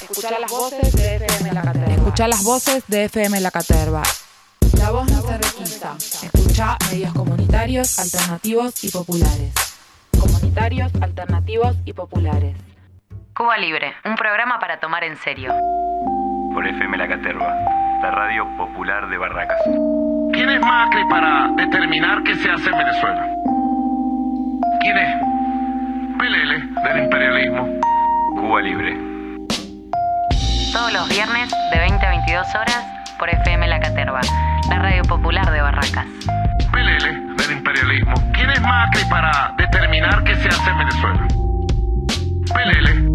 Escuchá las voces de FM La Caterva. Escuchá las voces de FM La Caterva. La voz no se requisa. Escuchá medios comunitarios, alternativos y populares. Comunitarios, alternativos y populares. Cuba Libre, un programa para tomar en serio. Por FM La Caterva, la radio popular de Barracas. ¿Quién es Macri para determinar qué se hace en Venezuela? ¿Quién es? Pelele del imperialismo. Cuba Libre. Todos los viernes de 20 a 22 horas por FM La Caterva, la radio popular de Barracas. Pelele del imperialismo. ¿Quién es Macri para determinar qué se hace en Venezuela? Pelele.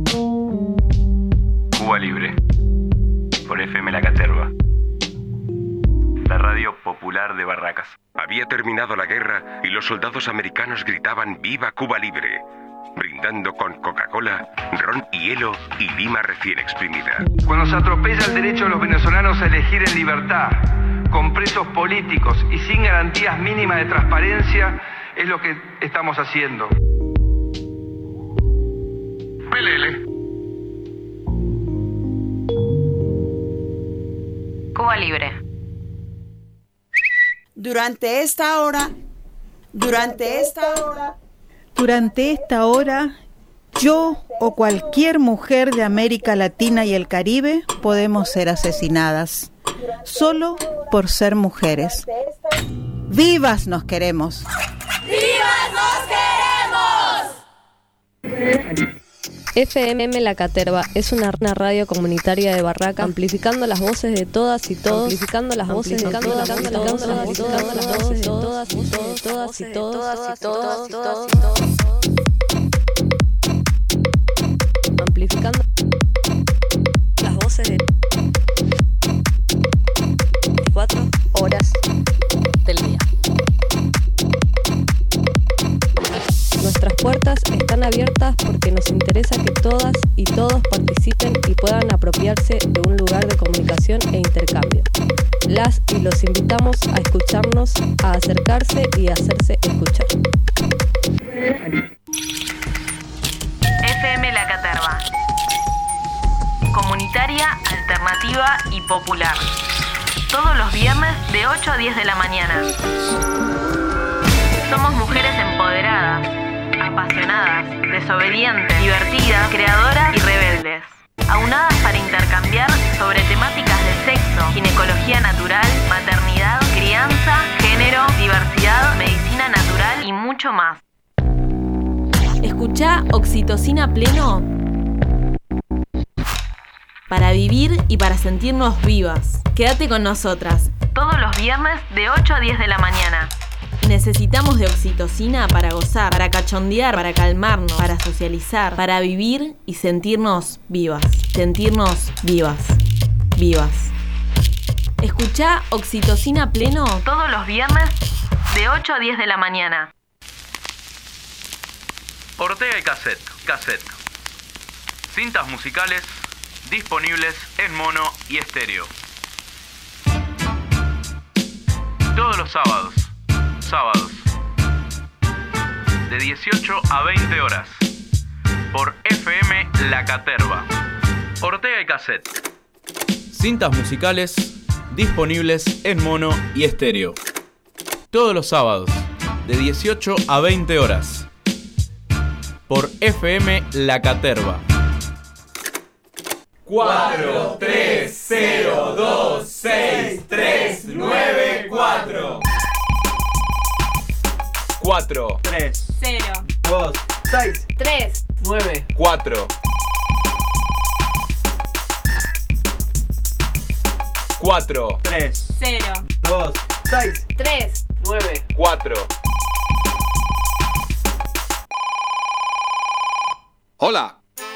Cuba Libre. Por FM La Caterva, la radio popular de Barracas. Había terminado la guerra y los soldados americanos gritaban ¡Viva Cuba Libre!, brindando con Coca-Cola, ron y hielo y lima recién exprimida. Cuando se atropella el derecho de los venezolanos a elegir en libertad, con presos políticos y sin garantías mínimas de transparencia, es lo que estamos haciendo. Pelele. Cuba Libre. Durante esta hora, yo o cualquier mujer de América Latina y el Caribe podemos ser asesinadas, solo por ser mujeres. ¡Vivas nos queremos! ¡Vivas nos queremos! FM La Caterva es una radio comunitaria de Barracas, amplificando las voces de todas y todos, amplificando las voces de todas y todos, amplificando las voces de 4 horas del día. Nuestras puertas están abiertas porque nos interesa que todas y todos participen y puedan apropiarse de un lugar de comunicación e intercambio. Las y los invitamos a escucharnos, a acercarse y a hacerse escuchar. FM La Caterva. Comunitaria, alternativa y popular. Todos los viernes de 8 a 10 de la mañana. Somos mujeres empoderadas, apasionadas, desobedientes, divertidas, creadoras y rebeldes. Aunadas para intercambiar sobre temáticas de sexo, ginecología natural, maternidad, crianza, género, diversidad, medicina natural y mucho más. Escuchá Oxitocina Pleno para vivir y para sentirnos vivas. Quédate con nosotras. Todos los viernes de 8 a 10 de la mañana. Necesitamos de oxitocina para gozar, para cachondear, para calmarnos, para socializar, para vivir y sentirnos vivas. Sentirnos vivas. Vivas. Escuchá Oxitocina Pleno todos los viernes de 8 a 10 de la mañana. Ortega y Cassette. Cintas musicales disponibles en mono y estéreo. Todos los sábados, de 18 a 20 horas, por FM La Caterva. Ortega y Cassette. Cintas musicales disponibles en mono y estéreo. Todos los sábados, de 18 a 20 horas, por FM La Caterva. 430263994 4 3 0 2 6 3 9 4 4 3 0 2 6 3 9 4. ¡Hola!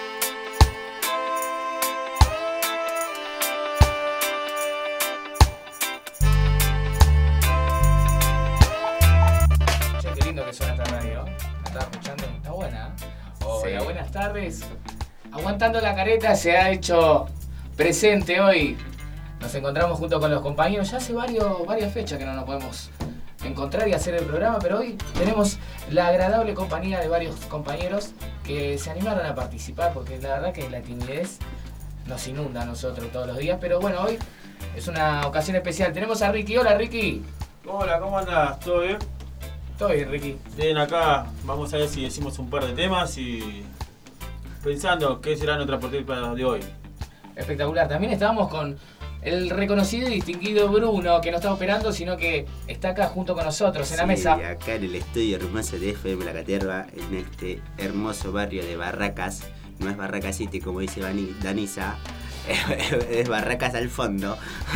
Qué lindo que suena esta radio. ¿La estás escuchando? Está buena. Hola, sí. Buenas tardes. Aguantando la careta se ha hecho presente hoy. Nos encontramos junto con los compañeros. Ya hace varias fechas que no nos podemos encontrar y hacer el programa, pero hoy tenemos la agradable compañía de varios compañeros que se animaron a participar, porque la verdad que la timidez nos inunda a nosotros todos los días, pero bueno, hoy es una ocasión especial. Tenemos a Ricky. Hola, Ricky. Hola, ¿cómo andás? ¿Todo bien? Todo bien, Ricky. Bien, acá vamos a ver si decimos un par de temas y pensando qué será nuestra partida de hoy. Espectacular. También estábamos con el reconocido y distinguido Bruno, que no está operando, sino que está acá junto con nosotros en la mesa. Acá en el estudio hermoso de FM La Caterva, en este hermoso barrio de Barracas. No es Barracas City, como dice Danisa, es Barracas al fondo.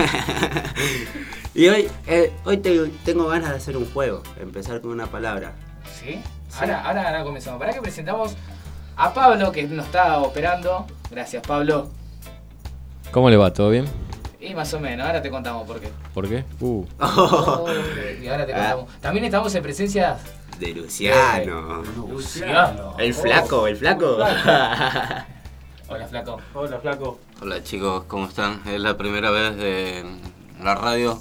Y hoy tengo ganas de hacer un juego, empezar con una palabra. ¿Sí? Ahora comenzamos. Para que presentamos a Pablo, que nos está operando. Gracias, Pablo. ¿Cómo le va? ¿Todo bien? Y más o menos, ahora te contamos por qué. ¿Por qué? Y ahora te contamos. También estamos en presencia de Luciano. El flaco. Hola, flaco. Hola, flaco. Hola, chicos, ¿cómo están? Es la primera vez en la radio.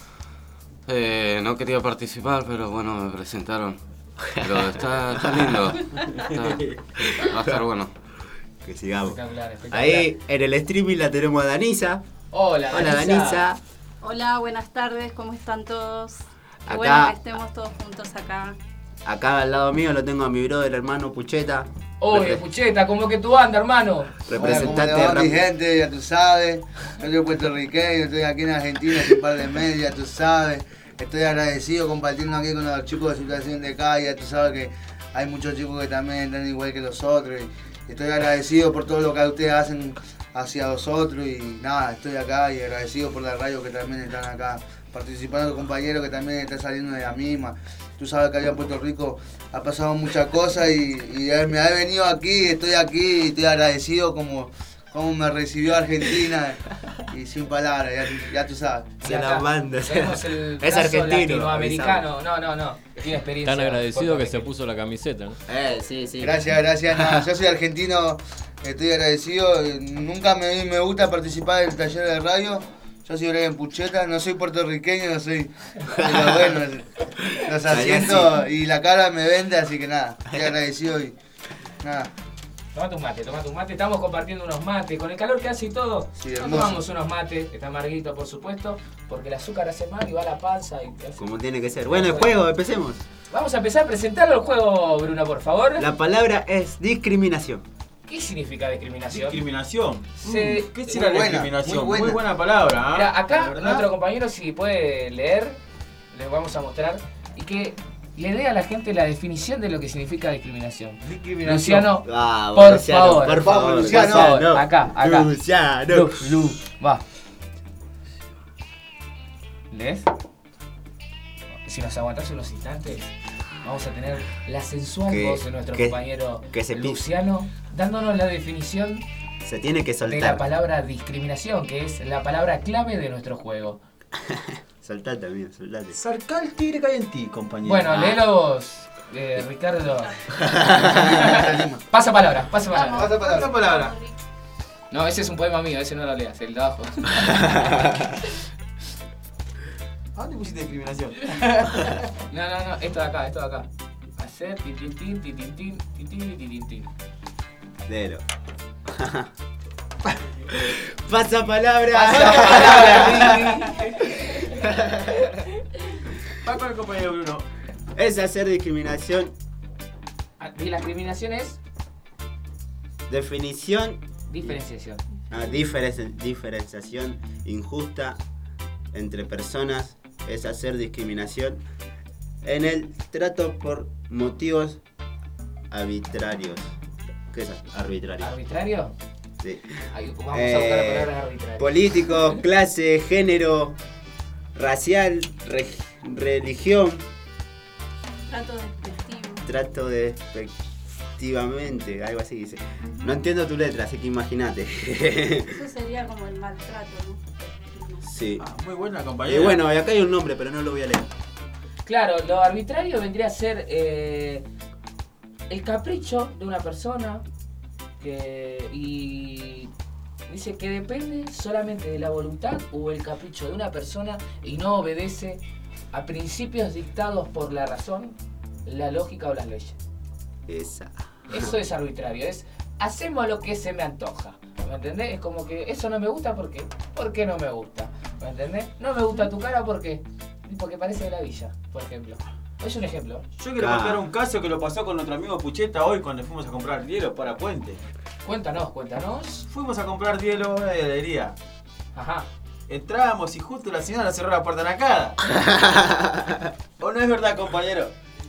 No quería participar, pero bueno, me presentaron. Pero está lindo. Va a estar bueno. Que sigamos. Espectacular. Ahí en el streaming la tenemos a Danisa. Hola, Danisa. Hola, buenas tardes, ¿cómo están todos? Qué Acá, bueno que estemos todos juntos acá. Acá al lado mío lo tengo a mi brother, hermano Pucheta. Oye, Pucheta, ¿cómo que tú andas, hermano? Representante de mi gente, ya tú sabes. Yo soy puertorriqueño, estoy aquí en Argentina hace un par de meses, ya tú sabes. Estoy agradecido compartiendo aquí con los chicos de situación de calle, ya tú sabes que hay muchos chicos que también están igual que nosotros. Y estoy agradecido por todo lo que ustedes hacen hacia nosotros y nada, estoy acá y agradecido por la radio que también están acá participando, compañeros que también están saliendo de la misma. Tú sabes que allá en Puerto Rico ha pasado muchas cosas y me he venido aquí, estoy agradecido como me recibió Argentina y sin palabras, ya tú sabes. Se la manda. Es argentino. Latinoamericano, no. Tiene experiencia. Tan agradecido que se puso la camiseta, ¿no? Sí. Gracias. No, yo soy argentino, estoy agradecido. Nunca me gusta participar del taller de radio. Yo soy Brian Pucheta, no soy puertorriqueño, no soy. Pero bueno, los asientos y la cara me vende, así que nada, estoy agradecido y nada. Toma tu mate, estamos compartiendo unos mates, con el calor que hace y todo, tomamos unos mates, está amarguito por supuesto, porque el azúcar hace mal y va a la panza y como tiene que ser. Bueno, el juego, empecemos. Vamos a empezar a presentarlo el juego, Bruno, por favor. La palabra es discriminación. ¿Qué significa discriminación? Discriminación. ¿Qué será discriminación? Muy buena palabra. Mira, acá nuestro compañero, si puede leer, les vamos a mostrar y que le dé a la gente la definición de lo que significa discriminación. Luciano, por favor, Luciano. Acá. Luciano. Va. ¿Lees? Si nos aguantás unos instantes, vamos a tener la sensual voz de nuestro compañero Luciano, dándonos la definición se tiene que soltar de la palabra discriminación, que es la palabra clave de nuestro juego. Soltate, amigo, soltate. Sarca el tigre que hay en ti, compañero. Bueno, léelo vos, Ricardo. Pasa palabra. No, ese es un poema mío, ese no lo leas, el de abajo. ¿A dónde pusiste discriminación? No, esto de acá. Hacer tin. Léelo. Pasa palabra. Va con el compañero Bruno. Es hacer discriminación. ¿Y la discriminación es? Definición. Diferenciación. Diferenciación injusta entre personas. Es hacer discriminación en el trato por motivos arbitrarios. ¿Qué es arbitrario? ¿Arbitrario? Sí. Vamos a buscar la palabra arbitrario. Político, clase, género, racial, religión. Trato despectivamente, algo así dice. No entiendo tu letra, así que imagínate. Eso sería como el maltrato, ¿no? Sí. Muy buena, compañera. Bueno, acá hay un nombre, pero no lo voy a leer. Claro, lo arbitrario vendría a ser el capricho de una persona y dice que depende solamente de la voluntad o el capricho de una persona y no obedece a principios dictados por la razón, la lógica o las leyes. Eso es arbitrario, es hacemos lo que se me antoja. ¿me entendés? Es como que eso no me gusta, ¿por qué? ¿Por qué no me gusta? ¿Me entendés? No me gusta tu cara, ¿por qué? Porque parece de la villa, por ejemplo. Es un ejemplo. Yo quiero contar un caso que lo pasó con nuestro amigo Pucheta hoy cuando fuimos a comprar hielo para Puente. Cuéntanos. Fuimos a comprar hielo a una heladería. Ajá. Entramos y justo la señora cerró la puerta en la cara. ¿O no es verdad, compañero?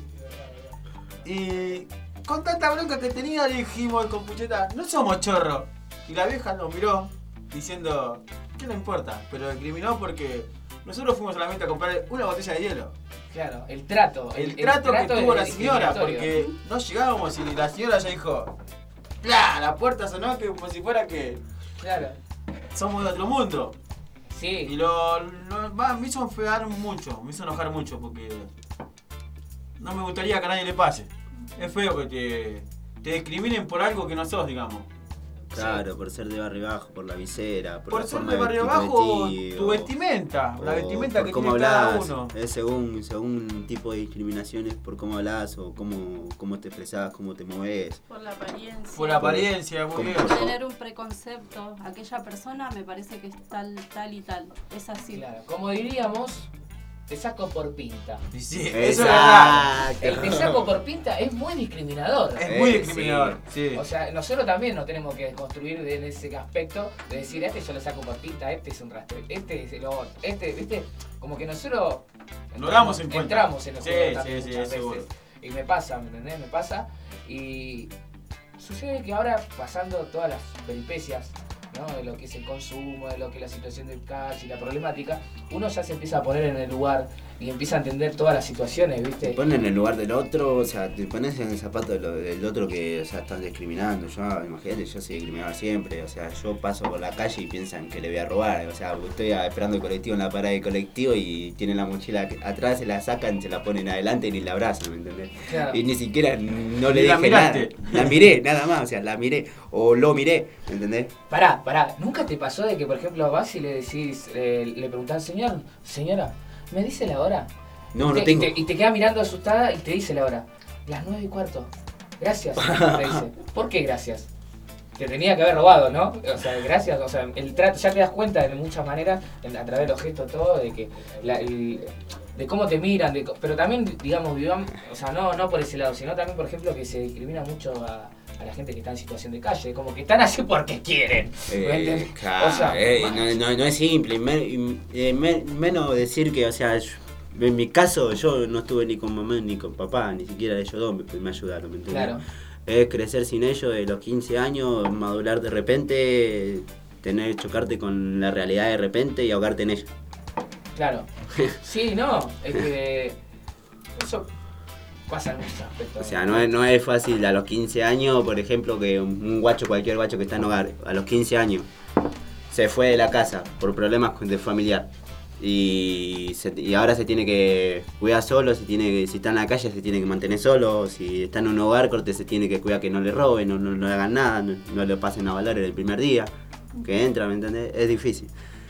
Y con tanta bronca que tenía le dijimos con Pucheta, no somos chorros. Y la vieja nos miró diciendo, ¿qué le importa? Pero discriminó porque nosotros fuimos solamente a comprar una botella de hielo. Claro, el trato que tuvo la señora, porque no llegábamos y la señora ya dijo, ¡plá! La puerta sonó que como si fuera que somos de otro mundo. Sí. Y me hizo enojar mucho, porque no me gustaría que a nadie le pase. Es feo que te discriminen por algo que no sos, digamos. Claro, por ser de barrio bajo, por la visera, por ser de barrio bajo, tu vestimenta, la vestimenta que tiene cada uno. Es según tipo de discriminaciones por cómo hablas o cómo te expresás, cómo te mueves. Por la apariencia. Por la apariencia, muy bien. Tener un preconcepto, aquella persona me parece que es tal y tal. Es así. Claro, como diríamos, te saco por pinta. Sí, eso es verdad. El te saco por pinta es muy discriminador. Es muy discriminador, sí. O sea, nosotros también nos tenemos que desconstruir en ese aspecto de decir, a este yo le saco por pinta, este es un rastre, este es el otro, viste, como que nosotros entramos en cuenta. Entramos en los juegos también muchas veces. seguro. Y me pasa, ¿me entendés? Me pasa. Y sucede que ahora, pasando todas las peripecias, ¿no? De lo que es el consumo, de lo que es la situación del calle y la problemática, uno ya se empieza a poner en el lugar y empieza a entender todas las situaciones, ¿viste? Te pones en el lugar del otro, o sea, te pones en el zapato del otro que, o sea, están discriminando. Imagínate, yo soy discriminado siempre, o sea, yo paso por la calle y piensan que le voy a robar, o sea, estoy esperando el colectivo en la parada del colectivo y tienen la mochila atrás, se la sacan, se la ponen adelante y ni la abrazan, ¿me entendés? Claro. Y ni siquiera no le dije nada. La miré, nada más, o sea, la miré o lo miré, ¿me entendés? Pará, ¿nunca te pasó de que, por ejemplo, vas y le decís, le preguntás, señora, ¿me dice la hora? No tengo. Y te queda mirando asustada y te dice la hora. Las 9:15. Gracias, te dice. ¿Por qué gracias? Te tenía que haber robado, ¿no? O sea, gracias, o sea, el trato, ya te das cuenta de muchas maneras, a través de los gestos, todo, de que de cómo te miran, pero también, digamos, o sea, no por ese lado, sino también, por ejemplo, que se discrimina mucho a la gente que está en situación de calle, como que están así porque quieren. Claro, o sea, no es simple, menos decir que, o sea, en mi caso yo no estuve ni con mamá ni con papá, ni siquiera ellos dos me ayudaron, ¿me entiendes? Claro. Es crecer sin ellos de los 15 años, madurar de repente, chocarte con la realidad de repente y ahogarte en ella. Claro. Sí, no, es que eso pasa en muchos aspectos. O sea, no es fácil a los 15 años, por ejemplo, que cualquier guacho que está en hogar, a los 15 años, se fue de la casa por problemas de familiar. Y ahora se tiene que cuidar solo, si está en la calle se tiene que mantener solo, si está en un hogar, se tiene que cuidar que no le roben, no le hagan nada, no le pasen a bailar el primer día que entra, ¿me entendés? Es difícil.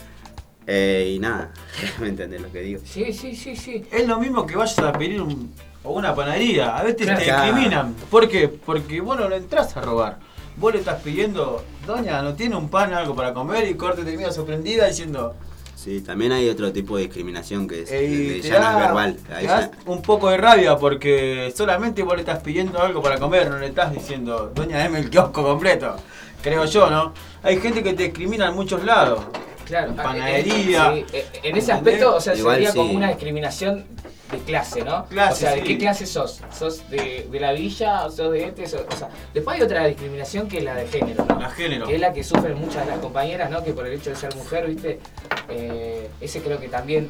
Y nada, ¿me entendés lo que digo? Sí. Es lo mismo que vayas a pedir una panadería, a veces te discriminan. ¿Por qué? Porque vos no le entras a robar. Vos le estás pidiendo, doña, ¿no tiene un pan, algo para comer? Y corte te mira sorprendida diciendo... Sí, también hay otro tipo de discriminación que ya no es verbal. Te das un poco de rabia porque solamente vos le estás pidiendo algo para comer, no le estás diciendo, doña, deme el kiosco completo. Creo yo, ¿no? Hay gente que te discrimina en muchos lados. Claro, panadería. Sí. En ese aspecto, o sea, igual sería sí. como una discriminación de clase, ¿no? Clase, o sea, ¿de sí. qué clase sos? ¿Sos de la villa o sos de este? O sea, después hay otra discriminación que es la de género, ¿no? La género. Que es la que sufren muchas de las compañeras, ¿no? Que por el hecho de ser mujer, ¿viste? Ese creo que también...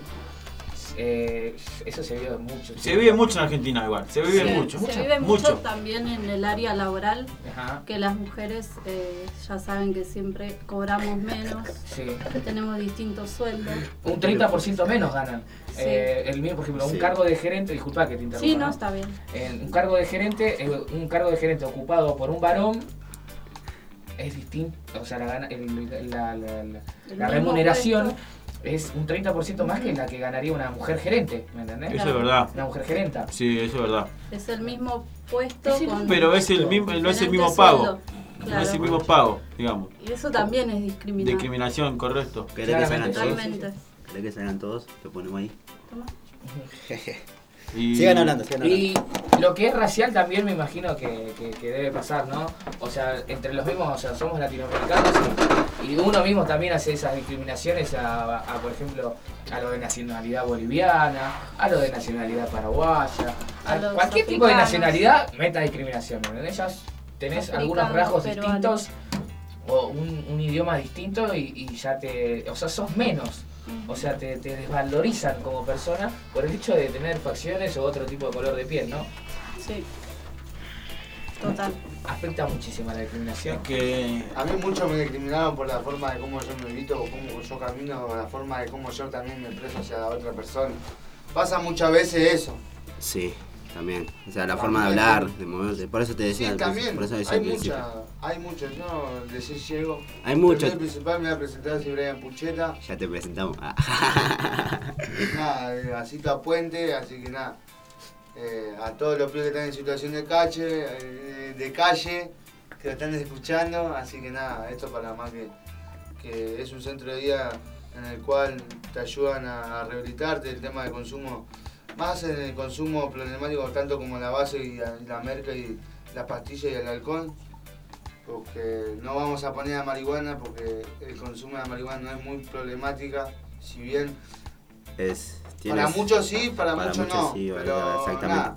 eso se vive mucho. Se vive mucho en Argentina igual, se vive mucho. Se vive mucho también en el área laboral. Ajá. Que las mujeres ya saben que siempre cobramos menos, que tenemos distintos sueldos. Un 30% menos ganan. Sí. El mío, por ejemplo, un cargo de gerente, disculpa que te interrumpa. Sí, no, está bien. Un cargo de gerente ocupado por un varón es distinto, o sea, la remuneración puesto es un 30% más que la que ganaría una mujer gerente, ¿me entendés? Eso es verdad. Una mujer gerenta. Sí, eso es verdad. Es el mismo puesto, pero es el mismo, no es el mismo pago. Claro. Recibimos pago, digamos. Y eso también es discriminación. Discriminación, correcto. ¿Querés que salgan todos? Totalmente. ¿Querés que salgan todos? Te ponemos ahí. Toma. Sigan hablando. Y lo que es racial también me imagino que debe pasar, ¿no? O sea, entre los mismos, o sea, somos latinoamericanos y uno mismo también hace esas discriminaciones a, por ejemplo, a lo de nacionalidad boliviana, a lo de nacionalidad paraguaya, a cualquier tipo de nacionalidad meta discriminación, ¿no? Ellas tenés algunos rasgos distintos o un idioma distinto y ya o sea, sos menos. O sea, te desvalorizan como persona por el hecho de tener facciones o otro tipo de color de piel, ¿no? Sí. Total. Afecta muchísimo a la discriminación. Que a mí muchos me discriminaron por la forma de cómo yo me visto o cómo yo camino, o la forma de cómo yo también me expreso hacia la otra persona. Pasa muchas veces eso. Sí, también. O sea, la forma de hablar, de moverse. Por eso te decía. Sí, también. Por eso decía hay muchas, no, decir llego. Hay muchas. El principal me va a presentar, soy Brian Pucheta. Ya te presentamos. Nada, Gacito a Puente, así que nada. A todos los pibes que están en situación de calle, que lo están escuchando, así que nada, esto para más que es un centro de día en el cual te ayudan a rehabilitarte el tema del consumo, más en el consumo problemático tanto como la base y la merca y las pastillas y el alcohol, porque no vamos a poner a marihuana porque el consumo de marihuana no es muy problemática, si bien para muchos sí, para muchos no, sí, pero exactamente. Nada.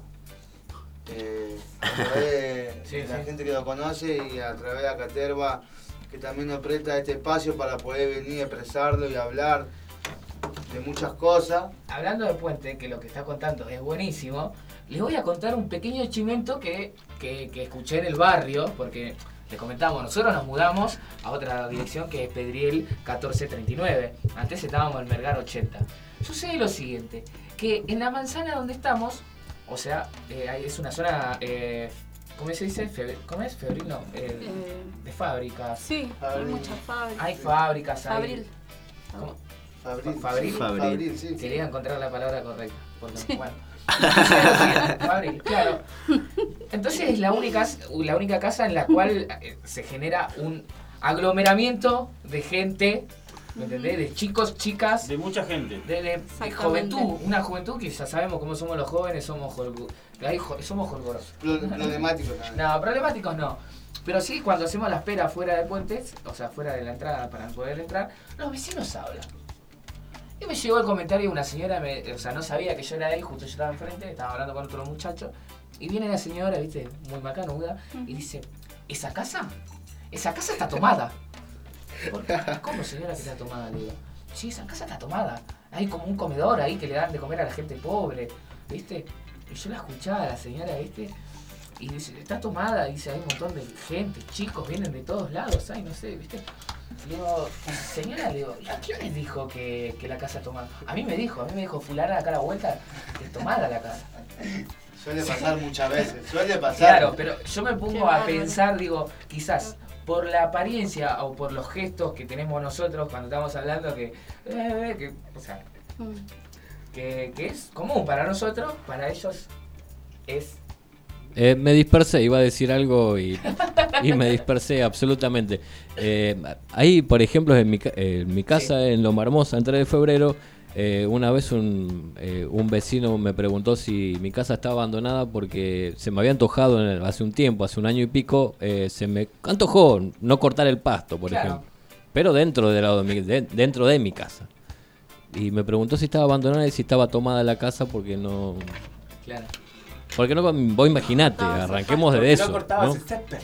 A través de la gente que lo conoce y a través de Acaterva, que también nos presta este espacio para poder venir a expresarlo y hablar de muchas cosas. Hablando de Puente, que lo que está contando es buenísimo, les voy a contar un pequeño chimento que escuché en el barrio, porque les comentamos, nosotros nos mudamos a otra dirección que es Pedriel 1439, antes estábamos en Melgar 80. Sucede lo siguiente, que en la manzana donde estamos, o sea, es una zona, ¿cómo se dice? ¿Cómo es? Febril, no, de fábricas. Sí, hay muchas fábricas. Hay fábricas, Fabril. ¿Cómo? Fabril, Fabril, sí. Quería encontrar la palabra correcta, porque, Sí. bueno. Fabril, claro. Entonces es la única casa en la cual se genera un aglomeramiento de gente, ¿me entendés? De chicos, chicas. De mucha gente. De juventud, una juventud que ya sabemos cómo somos los jóvenes, somos jolgorosos. Problemáticos también. No, problemáticos no. Pero sí, cuando hacemos la espera fuera de puentes, o sea, fuera de la entrada para poder entrar, los vecinos hablan. Y me llegó el comentario de una señora, o sea, no sabía que yo era él, justo yo estaba enfrente, estaba hablando con otro muchacho, y viene la señora, viste, muy macanuda, y dice, ¿esa casa está tomada? ¿Cómo señora que está tomada? Le digo, sí, esa casa está tomada, hay como un comedor ahí que le dan de comer a la gente pobre, viste, y yo la escuchaba a la señora, viste, y dice, está tomada, dice, hay un montón de gente, chicos, vienen de todos lados, ay, no sé, viste. Le digo, señora, le digo, ¿a quién les dijo que la casa es tomada? A mí me dijo fulana acá a la vuelta, que es tomada la casa. Suele pasar muchas veces, suele pasar. Claro, pero yo me pongo a pensar, digo, quizás por la apariencia o por los gestos que tenemos nosotros cuando estamos hablando o sea, que es común para nosotros, para ellos es... Me dispersé, iba a decir algo y me dispersé absolutamente. Ahí, por ejemplo, en mi casa, en Loma Hermosa, en 3 de febrero, una vez un vecino me preguntó si mi casa estaba abandonada porque se me había antojado hace un tiempo, hace un año y pico, se me antojó no cortar el pasto, por ejemplo, pero dentro de mi casa. Y me preguntó si estaba abandonada y si estaba tomada la casa porque no... Claro. Porque no, vos imaginate, arranquemos de eso. No cortabas ¿no? el césped.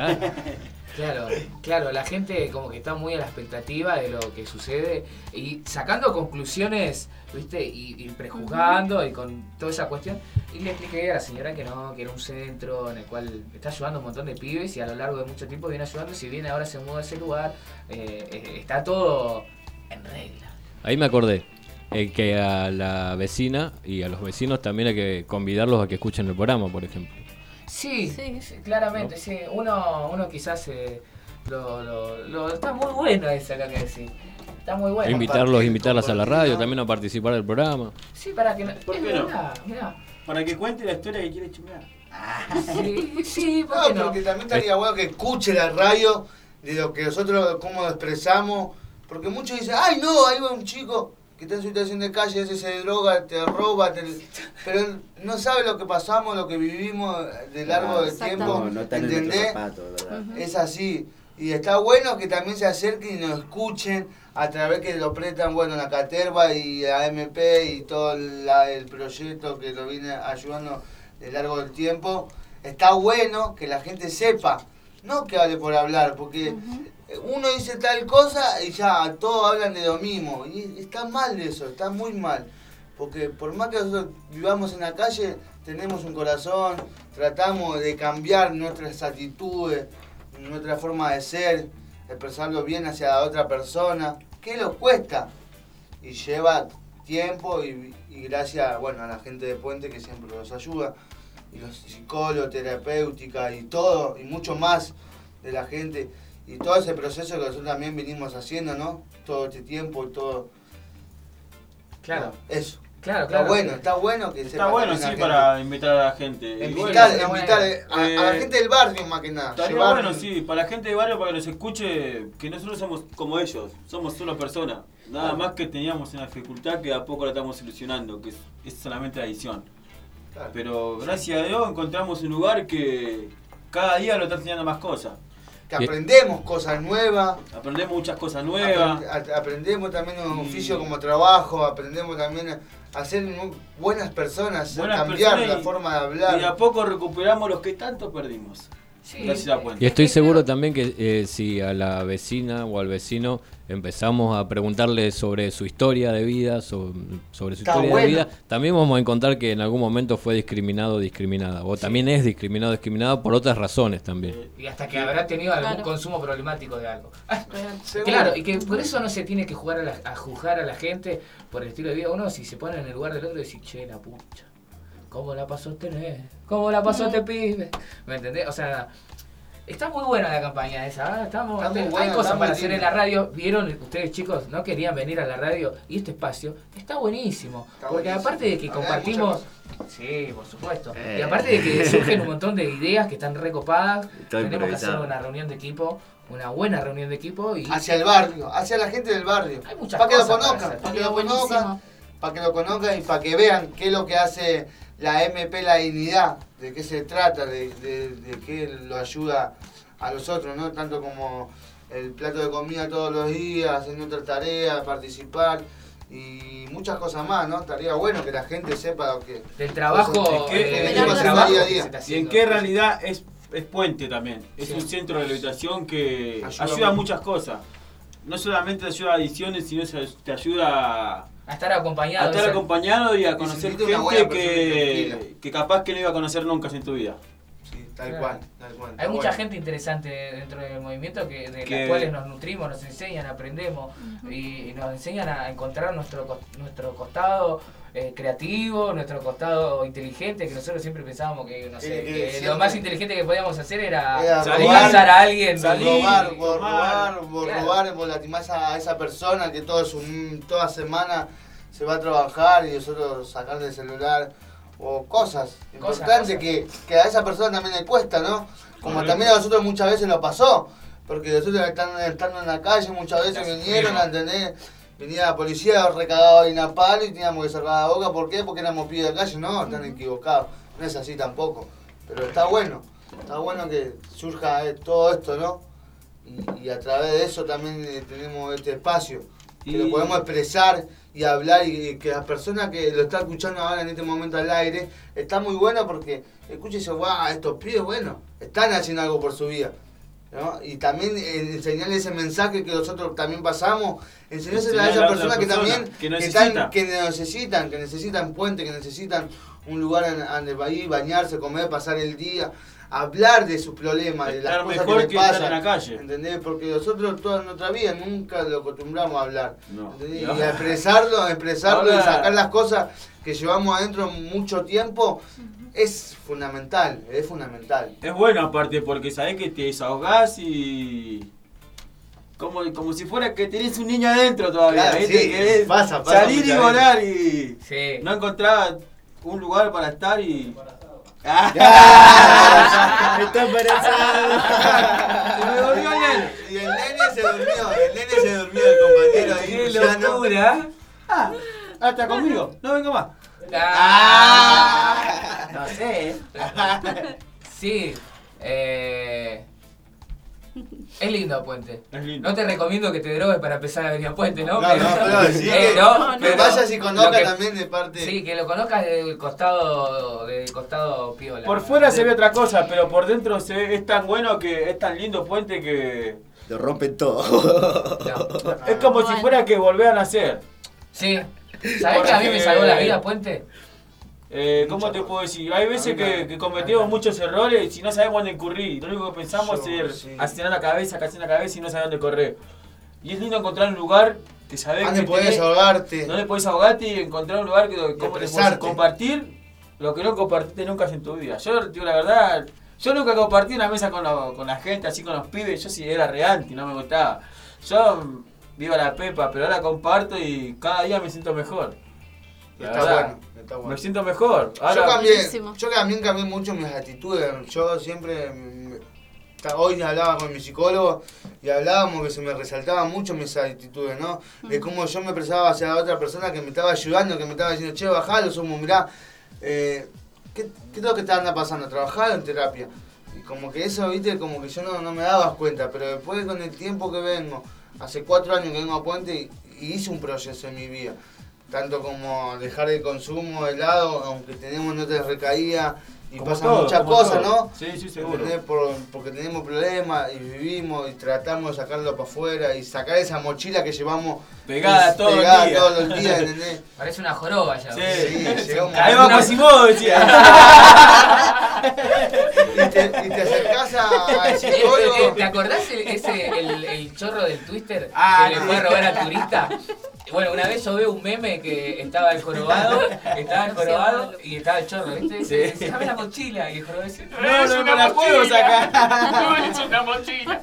Claro, la gente como que está muy a la expectativa de lo que sucede y sacando conclusiones, ¿viste? Y prejuzgando y con toda esa cuestión. Y le expliqué a la señora que no, que era un centro en el cual está ayudando a un montón de pibes y a lo largo de mucho tiempo viene ayudando. Si bien ahora se muda a ese lugar, está todo en regla. Ahí me acordé. Que a la vecina y a los vecinos también hay que convidarlos a que escuchen el programa, por ejemplo. Sí, claramente, ¿no? Sí. Uno quizás está muy bueno eso acá que decir. Está muy bueno. Invitarlas a la radio, también a participar del programa. Sí, para que... ¿Por qué no? Mirá. Para que cuente la historia que quiere chupar. Sí, ¿por qué no? Porque también estaría bueno que escuche la radio de lo que nosotros, cómo lo expresamos. Porque muchos dicen, ay no, ahí va un chico que está en situación de calle, a veces se droga, te roba, pero no sabe lo que pasamos, lo que vivimos de largo del tiempo. No están en nuestros zapatos, ¿verdad? Es así. Y está bueno que también se acerquen y nos escuchen a través que lo prestan, bueno, la Caterva y la MP y todo el proyecto que lo viene ayudando de largo del tiempo. Está bueno que la gente sepa, no que hable por hablar, porque uno dice tal cosa y ya todos hablan de lo mismo. Y está mal eso, está muy mal. Porque por más que nosotros vivamos en la calle, tenemos un corazón, tratamos de cambiar nuestras actitudes, nuestra forma de ser, expresarlo bien hacia la otra persona. ¿Qué nos cuesta? Y lleva tiempo y gracias, bueno, a la gente de Puente que siempre nos ayuda, y los psicólogos, terapéutica y todo, y mucho más de la gente, y todo ese proceso que nosotros también venimos haciendo, ¿no? Todo este tiempo y todo. Claro. No, eso. Claro. Está bueno que Está bueno, sí, para invitar a la gente. Invitar a la gente del barrio más que nada. Estaría bueno, sí, para la gente del barrio, para que nos escuche, que nosotros somos como ellos, somos solo personas. Nada más que teníamos una dificultad que a poco la estamos solucionando, que es solamente la edición. Claro. Pero gracias a Dios encontramos un lugar que cada día lo está enseñando más cosas. Que aprendemos cosas nuevas. Aprendemos muchas cosas nuevas. Aprendemos también un oficio como trabajo, aprendemos también a ser buenas personas, a cambiar la forma de hablar. Y a poco recuperamos los que tanto perdimos. Sí. Gracias a Puente. Y estoy seguro también que si a la vecina o al vecino empezamos a preguntarle sobre su historia de vida, sobre su historia de vida, también vamos a encontrar que en algún momento fue discriminado o discriminada, o también es discriminado o discriminada por otras razones también. Y hasta que habrá tenido algún consumo problemático de algo. Claro, y que por eso no se tiene que a juzgar a la gente por el estilo de vida. Uno, si se pone en el lugar del otro, dice, che, la pucha, ¿cómo la pasó este? ¿Cómo la pasó este pibe? ¿Me entendés? O sea, está muy buena la campaña esa. Hay cosas para hacer en la radio. ¿Vieron ustedes, chicos? ¿No querían venir a la radio? Y este espacio está buenísimo. Porque aparte de que compartimos... Sí, por supuesto. Y aparte de que surgen un montón de ideas que están recopadas, tenemos que hacer una reunión de equipo. Una buena reunión de equipo. Y hacia el barrio, hacia la gente del barrio. Hay muchas para que lo cosas conozcan, para que lo conozcan y para que vean qué es lo que hace la MP La Dignidad, de qué se trata, de qué lo ayuda a los otros, ¿no? Tanto como el plato de comida todos los días, haciendo otras tareas, participar y muchas cosas más, ¿no? Estaría bueno que la gente sepa lo que... Del trabajo, y en qué realidad es Puente también. Es un centro de rehabilitación que ayuda a muchas cosas. No solamente te ayuda a adicciones, sino te ayuda a estar acompañado. A estar acompañado y a conocer gente que capaz que no iba a conocer nunca en tu vida. Sí, tal cual. Hay mucha gente interesante dentro del movimiento de las cuales nos nutrimos, nos enseñan, aprendemos y nos enseñan a encontrar nuestro costado creativo, nuestro costado inteligente, que nosotros siempre pensábamos que, no sé, que lo más inteligente que podíamos hacer era alcanzar a alguien, robar, volatimar a esa persona que toda semana se va a trabajar y nosotros sacarle el celular o cosas importantes que a esa persona también le cuesta, ¿no? Como también a nosotros muchas veces nos pasó, porque nosotros estando en la calle muchas veces vinieron a entender. Venía la policía recagado ahí en palo y teníamos que cerrar la boca. ¿Por qué? Porque éramos pibes de calle. No, están equivocados. No es así tampoco. Pero está bueno que surja todo esto, ¿no? Y a través de eso también tenemos este espacio. Que lo podemos expresar y hablar y que las personas que lo están escuchando ahora en este momento al aire, está muy bueno porque escucha y dice, wow, estos pibes, bueno, están haciendo algo por su vida. ¿No? Y también enseñarle ese mensaje que nosotros también pasamos, enseñárselo a esas personas que también que necesitan puente, que necesitan un lugar donde ir, bañarse, comer, pasar el día, hablar de sus problemas, de las cosas que les pasan, en la calle. ¿Entendés? Porque nosotros toda nuestra vida nunca lo acostumbramos a hablar. Y a expresarlo y sacar las cosas que llevamos adentro mucho tiempo. Es fundamental. Es bueno aparte porque sabés que te desahogás y... Como si fuera que tenés un niño adentro todavía. Claro, sí, que salir y volar y no encontrar un lugar para estar y Está embarazado. Se me durmió el nene. Y el nene se durmió, el compañero ahí. ¡Qué locura! Hasta conmigo, no vengo más. No sé. Sí. Es lindo Puente. Es lindo. No te recomiendo que te drogues para empezar a venir a Puente, ¿no? Pero sí, que vayas y conozcas también de parte. Sí, que lo conozcas del costado piola. Por fuera se ve otra cosa, pero por dentro es tan bueno que es tan lindo Puente que Lo rompen todo. es como si fuera que volvieran a nacer. Sí. ¿Sabés que a mí me salvó la vida Puente? ¿Cómo te puedo decir? Hay veces que cometimos muchos errores y no sabemos dónde incurrir. Lo único que pensamos es accionar la cabeza y no saber dónde correr. Y es lindo encontrar un lugar que sabés ¿Dónde que podés ahogarte? donde podés ahogarte y encontrar un lugar que cómo te podés compartir lo que no compartiste nunca en tu vida. Yo digo la verdad, yo nunca compartí una mesa con la gente, así con los pibes. Yo sí era re anti, no me gustaba. Yo viva la pepa, pero ahora comparto y cada día me siento mejor. Está bueno. Me siento mejor. Ahora, yo también cambié mucho mis actitudes. Yo siempre, hoy hablaba con mi psicólogo y hablábamos que se me resaltaban mucho mis actitudes, ¿no? De cómo yo me expresaba hacia la otra persona que me estaba ayudando, que me estaba diciendo, che, bajalo, somos, mirá, ¿qué es lo que te anda pasando? ¿Trabajalo en terapia? Y como que eso, viste, como que yo no me daba cuenta, pero después con el tiempo que vengo, hace 4 años que vengo a Puente y hice un proceso en mi vida. Tanto como dejar el consumo de lado, aunque tenemos notas de recaída y como pasan todo, muchas cosas, todo. ¿no? Sí, seguro. Porque tenemos problemas y vivimos y tratamos de sacarlo para afuera y sacar esa mochila que llevamos pegada todos los días, ¿entendés? Parece una joroba ya. Sí, llegamos. Ahí va Quasimodo, decía. Y te acercás al psicólogo. ¿Te acordás el chorro del Twister que le fue a robar al turista? Bueno, una vez yo veo un meme que estaba el jorobado y estaba el chorro, ¿viste? Sí. Se llama la mochila y el jorobado dice, no me la puedo sacar. No es una mochila.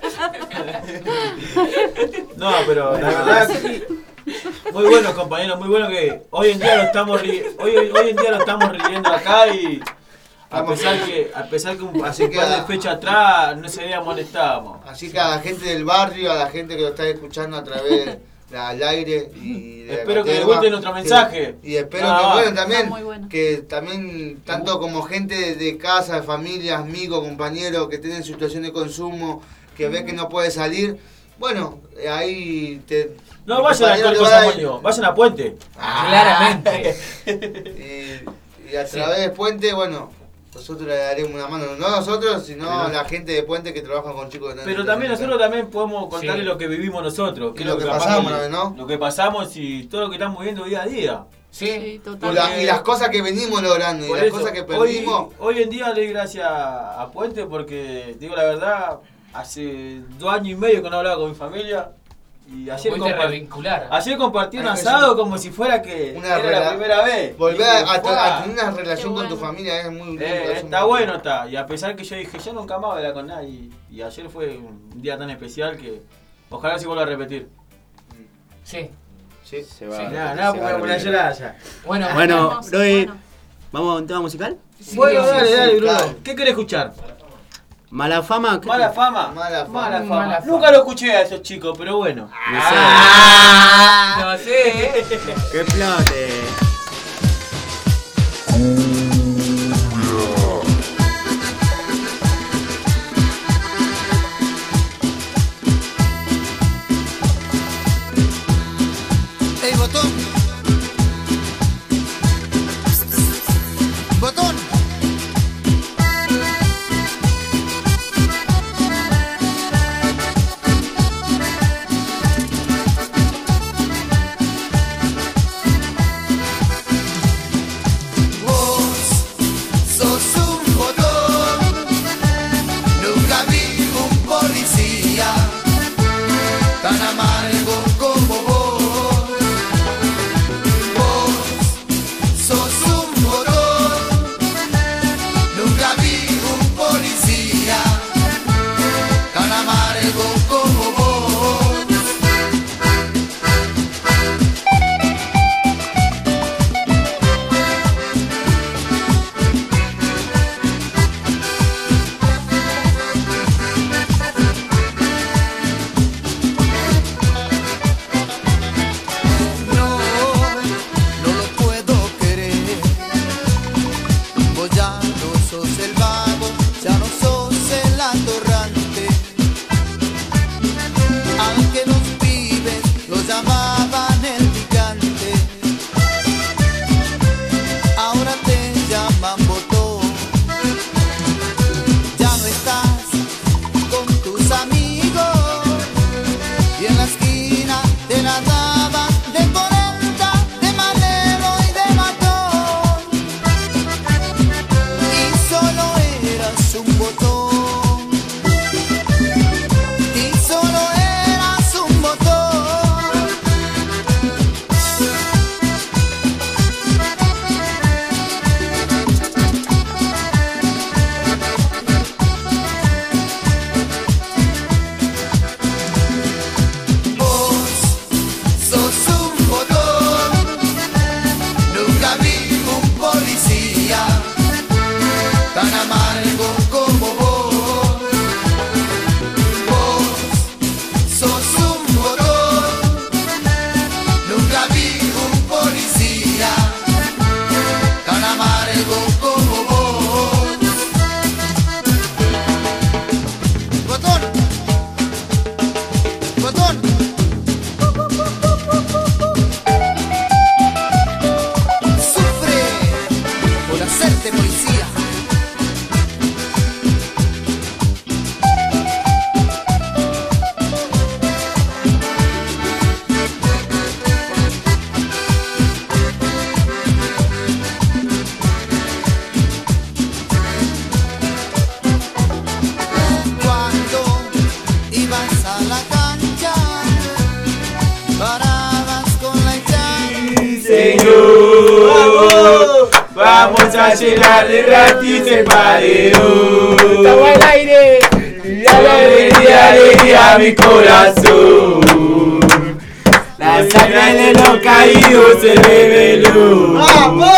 No, pero la verdad que muy bueno, compañero, muy bueno que hoy en día lo estamos riendo acá y a pesar que hace un par de fechas atrás no se había molestábamos. Así que a la gente del barrio, a la gente que lo está escuchando a través al aire y espero que devuelvan nuestro mensaje. Y espero que también que también tanto como gente de casa, de familia, amigos, compañeros que tienen situación de consumo, que ve que no puede salir, bueno, ahí no vayan a Colco Samoño, vayan a Puente. Claramente. Y a través de Puente, bueno, nosotros le daremos una mano, no nosotros, sino la gente de Puente que trabaja con chicos de pero también nosotros también podemos contarles lo que vivimos nosotros, y lo que pasamos, ¿no? Lo que pasamos y todo lo que estamos viviendo día a día. Sí, totalmente. Y las cosas que venimos logrando, y las cosas que perdimos. Hoy en día le doy gracias a Puente porque, digo la verdad, hace 2 años y medio que no hablaba con mi familia. Y ayer compartí un asado como si fuera que era la primera vez. Volver a tener una relación con tu familia es muy lindo. Está bueno, está. Y a pesar que yo dije, yo nunca más voy a hablar con nadie. Y ayer fue un día tan especial que ojalá se vuelva a repetir. Sí. Se va. Nada, porque me voy a llorar ya. Bueno, ¿vamos a un tema musical? Bueno, dale, Bruno. ¿Qué querés escuchar? ¿Mala fama? ¿Mala fama? Nunca lo escuché a esos chicos, pero bueno. No sé. ¡Que explote! ¡Ey, botón! ¡Botón! señor. Vamos a llenar de ratis el paredón. ¡Estamos al aire! Alegría mi corazón. La sangre de los caídos se reveló. ¡Vamos!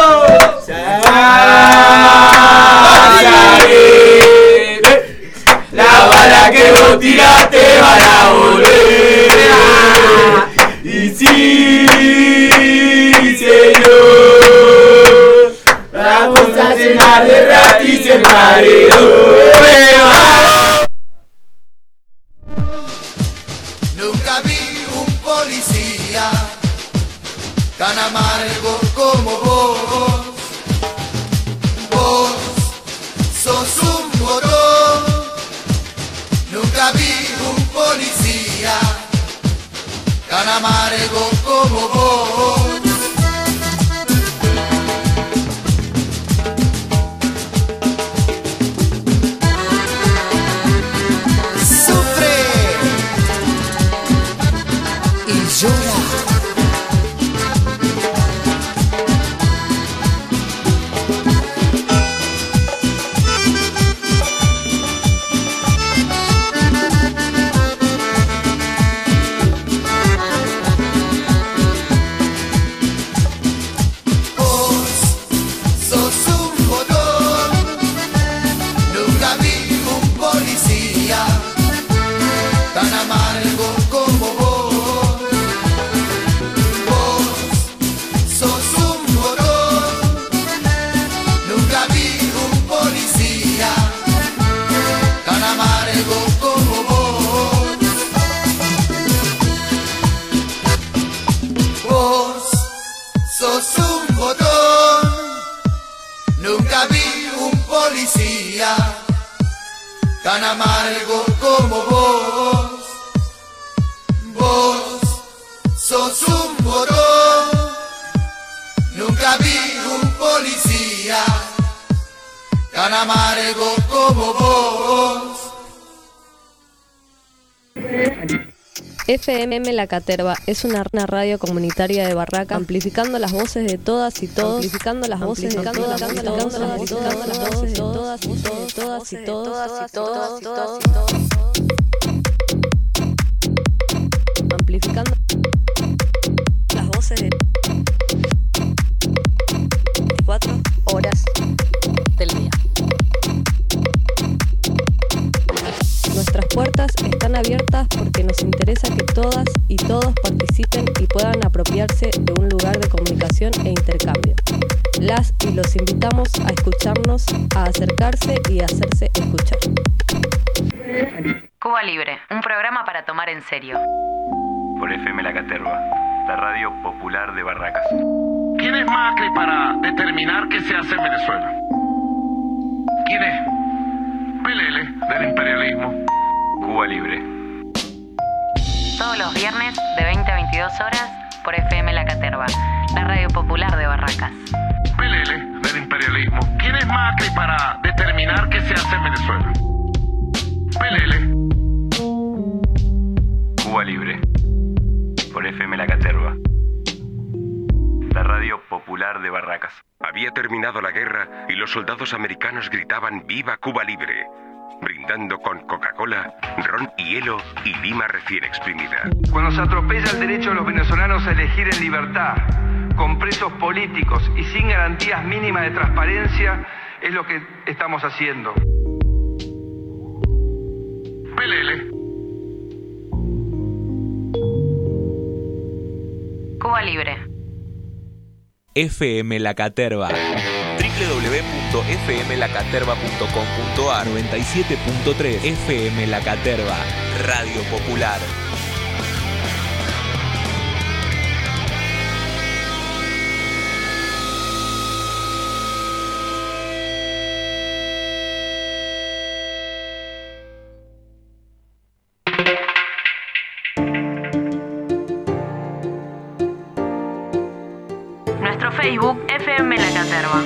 La bala que vos tiraste van a volver. Y sí, señor, vamos a llenar de ratis el paredón. Nunca vi un policía tan amargo como vos. Vos sos un botón. Nunca vi un policía tan amargo como vos. Sufre y llora. Tan amargo como vos. Vos sos un botón. Nunca vi un policía tan amargo como vos. FM La Caterva es una radio comunitaria de Barracas, amplificando las voces de todas y todos, amplificando las voces de todas y todos, amplificando las voces de 24 horas del día. Nuestras puertas están abiertas porque nos interesa que todas y todos participen y puedan apropiarse de un lugar de comunicación e intercambio. Las y los invitamos a escucharnos, a acercarse y a hacerse escuchar. Cuba Libre, un programa para tomar en serio. Por FM La Caterva, la radio popular de Barracas. ¿Quién es Macri para determinar qué se hace en Venezuela? ¿Quién es? Pelele del imperialismo. Cuba Libre. Todos los viernes de 20 a 22 horas por FM La Caterva, la radio popular de Barracas. Pelele del imperialismo. ¿Quién es Macri para determinar qué se hace en Venezuela? Pelele. Cuba Libre. Por FM La Caterva, la radio popular de Barracas. Había terminado la guerra y los soldados americanos gritaban ¡Viva Cuba Libre!, brindando con Coca-Cola, ron y hielo y lima recién exprimida. Cuando se atropella el derecho de los venezolanos a elegir en libertad, con presos políticos y sin garantías mínimas de transparencia, es lo que estamos haciendo. Pelele. Cuba Libre. FM La Caterva. www.fmlacaterva.com.ar 97.3 FM La Caterva, Radio Popular. Nuestro Facebook, FM La Caterva.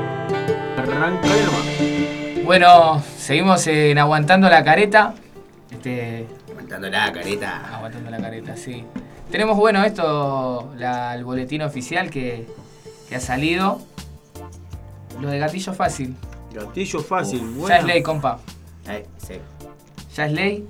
Bueno, seguimos en Aguantando la Careta. Aguantando la careta. Aguantando la careta, sí. Tenemos, bueno, el boletín oficial que ha salido. Lo de gatillo fácil. Gatillo fácil, bueno. Ya es ley, compa. Sí. Ya es ley.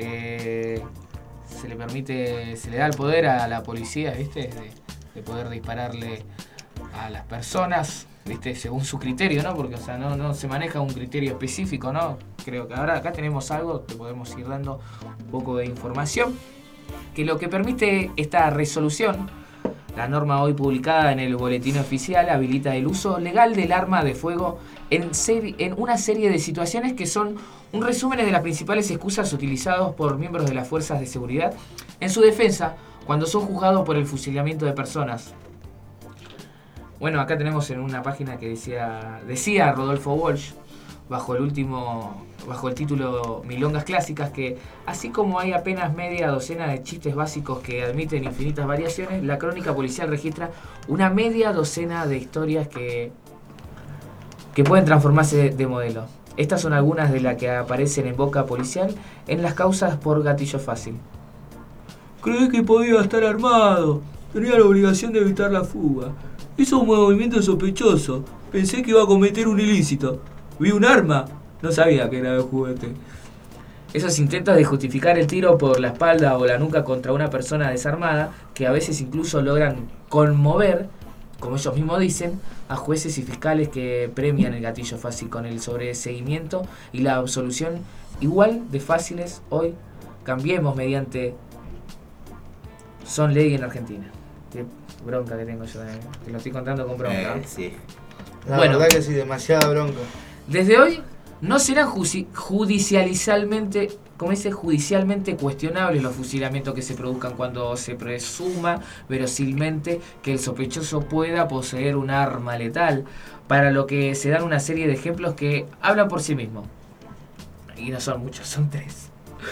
Se le da el poder a la policía, ¿viste? De poder dispararle a las personas, ¿viste? Según su criterio, ¿no? Porque, o sea, no se maneja un criterio específico, ¿no? Creo que ahora acá tenemos algo, te podemos ir dando un poco de información, que lo que permite esta resolución, la norma hoy publicada en el boletín oficial, habilita el uso legal del arma de fuego en una serie de situaciones que son un resumen de las principales excusas utilizadas por miembros de las fuerzas de seguridad en su defensa cuando son juzgados por el fusilamiento de personas. Bueno, acá tenemos en una página que decía Rodolfo Walsh, bajo el título Milongas Clásicas, que así como hay apenas media docena de chistes básicos que admiten infinitas variaciones, la crónica policial registra una media docena de historias que pueden transformarse de modelo. Estas son algunas de las que aparecen en boca policial en las causas por gatillo fácil. Creí que podía estar armado. Tenía la obligación de evitar la fuga. Hizo un movimiento sospechoso. Pensé que iba a cometer un ilícito. Vi un arma. No sabía que era de juguete. Esos intentos de justificar el tiro por la espalda o la nuca contra una persona desarmada, que a veces incluso logran conmover, como ellos mismos dicen, a jueces y fiscales que premian el gatillo fácil con el sobreseguimiento y la absolución igual de fáciles hoy. Cambiemos mediante... Son ley en Argentina. Qué bronca que tengo yo. Te lo estoy contando con bronca. Sí. La verdad que sí, demasiada bronca. Desde hoy no serán judicialmente cuestionables los fusilamientos que se produzcan cuando se presuma verosimilmente que el sospechoso pueda poseer un arma letal, para lo que se dan una serie de ejemplos que hablan por sí mismos. Y no son muchos, son 3.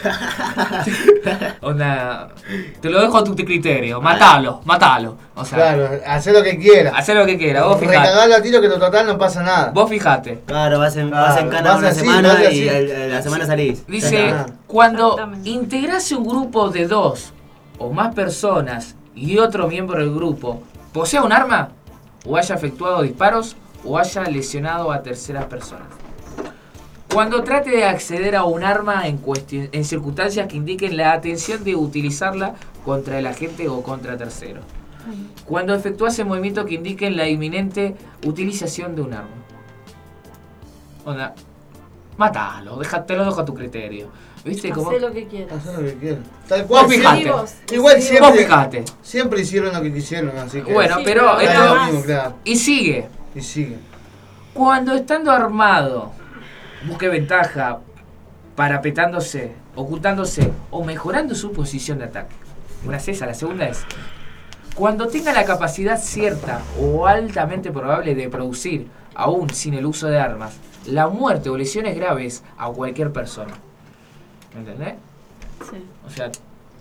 Onda, te lo dejo a tu criterio, matalo. O sea, claro, hacé lo que quiera. Vos fijate. Recagalo a tiro que total no pasa nada. Vos fijate. Claro, vas en cana una semana y la semana salís. Dice, cuando integrase un grupo de 2 o más personas y otro miembro del grupo posea un arma, o haya efectuado disparos, o haya lesionado a terceras personas. Cuando trate de acceder a un arma en circunstancias que indiquen la intención de utilizarla contra el agente o contra tercero. Cuando efectuase movimientos que indiquen la inminente utilización de un arma. Onda, matalo, te lo dejo a tu criterio. ¿Viste? Hacé lo que quieras. Tal cual. Vos fijate. Igual siempre, vos fijate. Siempre hicieron lo que quisieron, así que... Bueno, sí, pero esto... mismo, claro. Y sigue. Cuando estando armado busque ventaja, parapetándose, ocultándose o mejorando su posición de ataque. Una es esa, la segunda es: cuando tenga la capacidad cierta o altamente probable de producir, aún sin el uso de armas, la muerte o lesiones graves a cualquier persona. ¿Me entendés? Sí. O sea,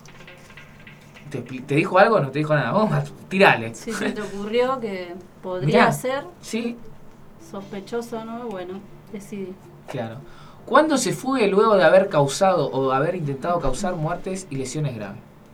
¿te dijo algo o no te dijo nada? Vos tirale. Si se te ocurrió que podría ser sí. Sospechoso, ¿no? Bueno, decidí. Claro. ¿Cuándo se fugue luego de haber causado o haber intentado causar muertes y lesiones graves?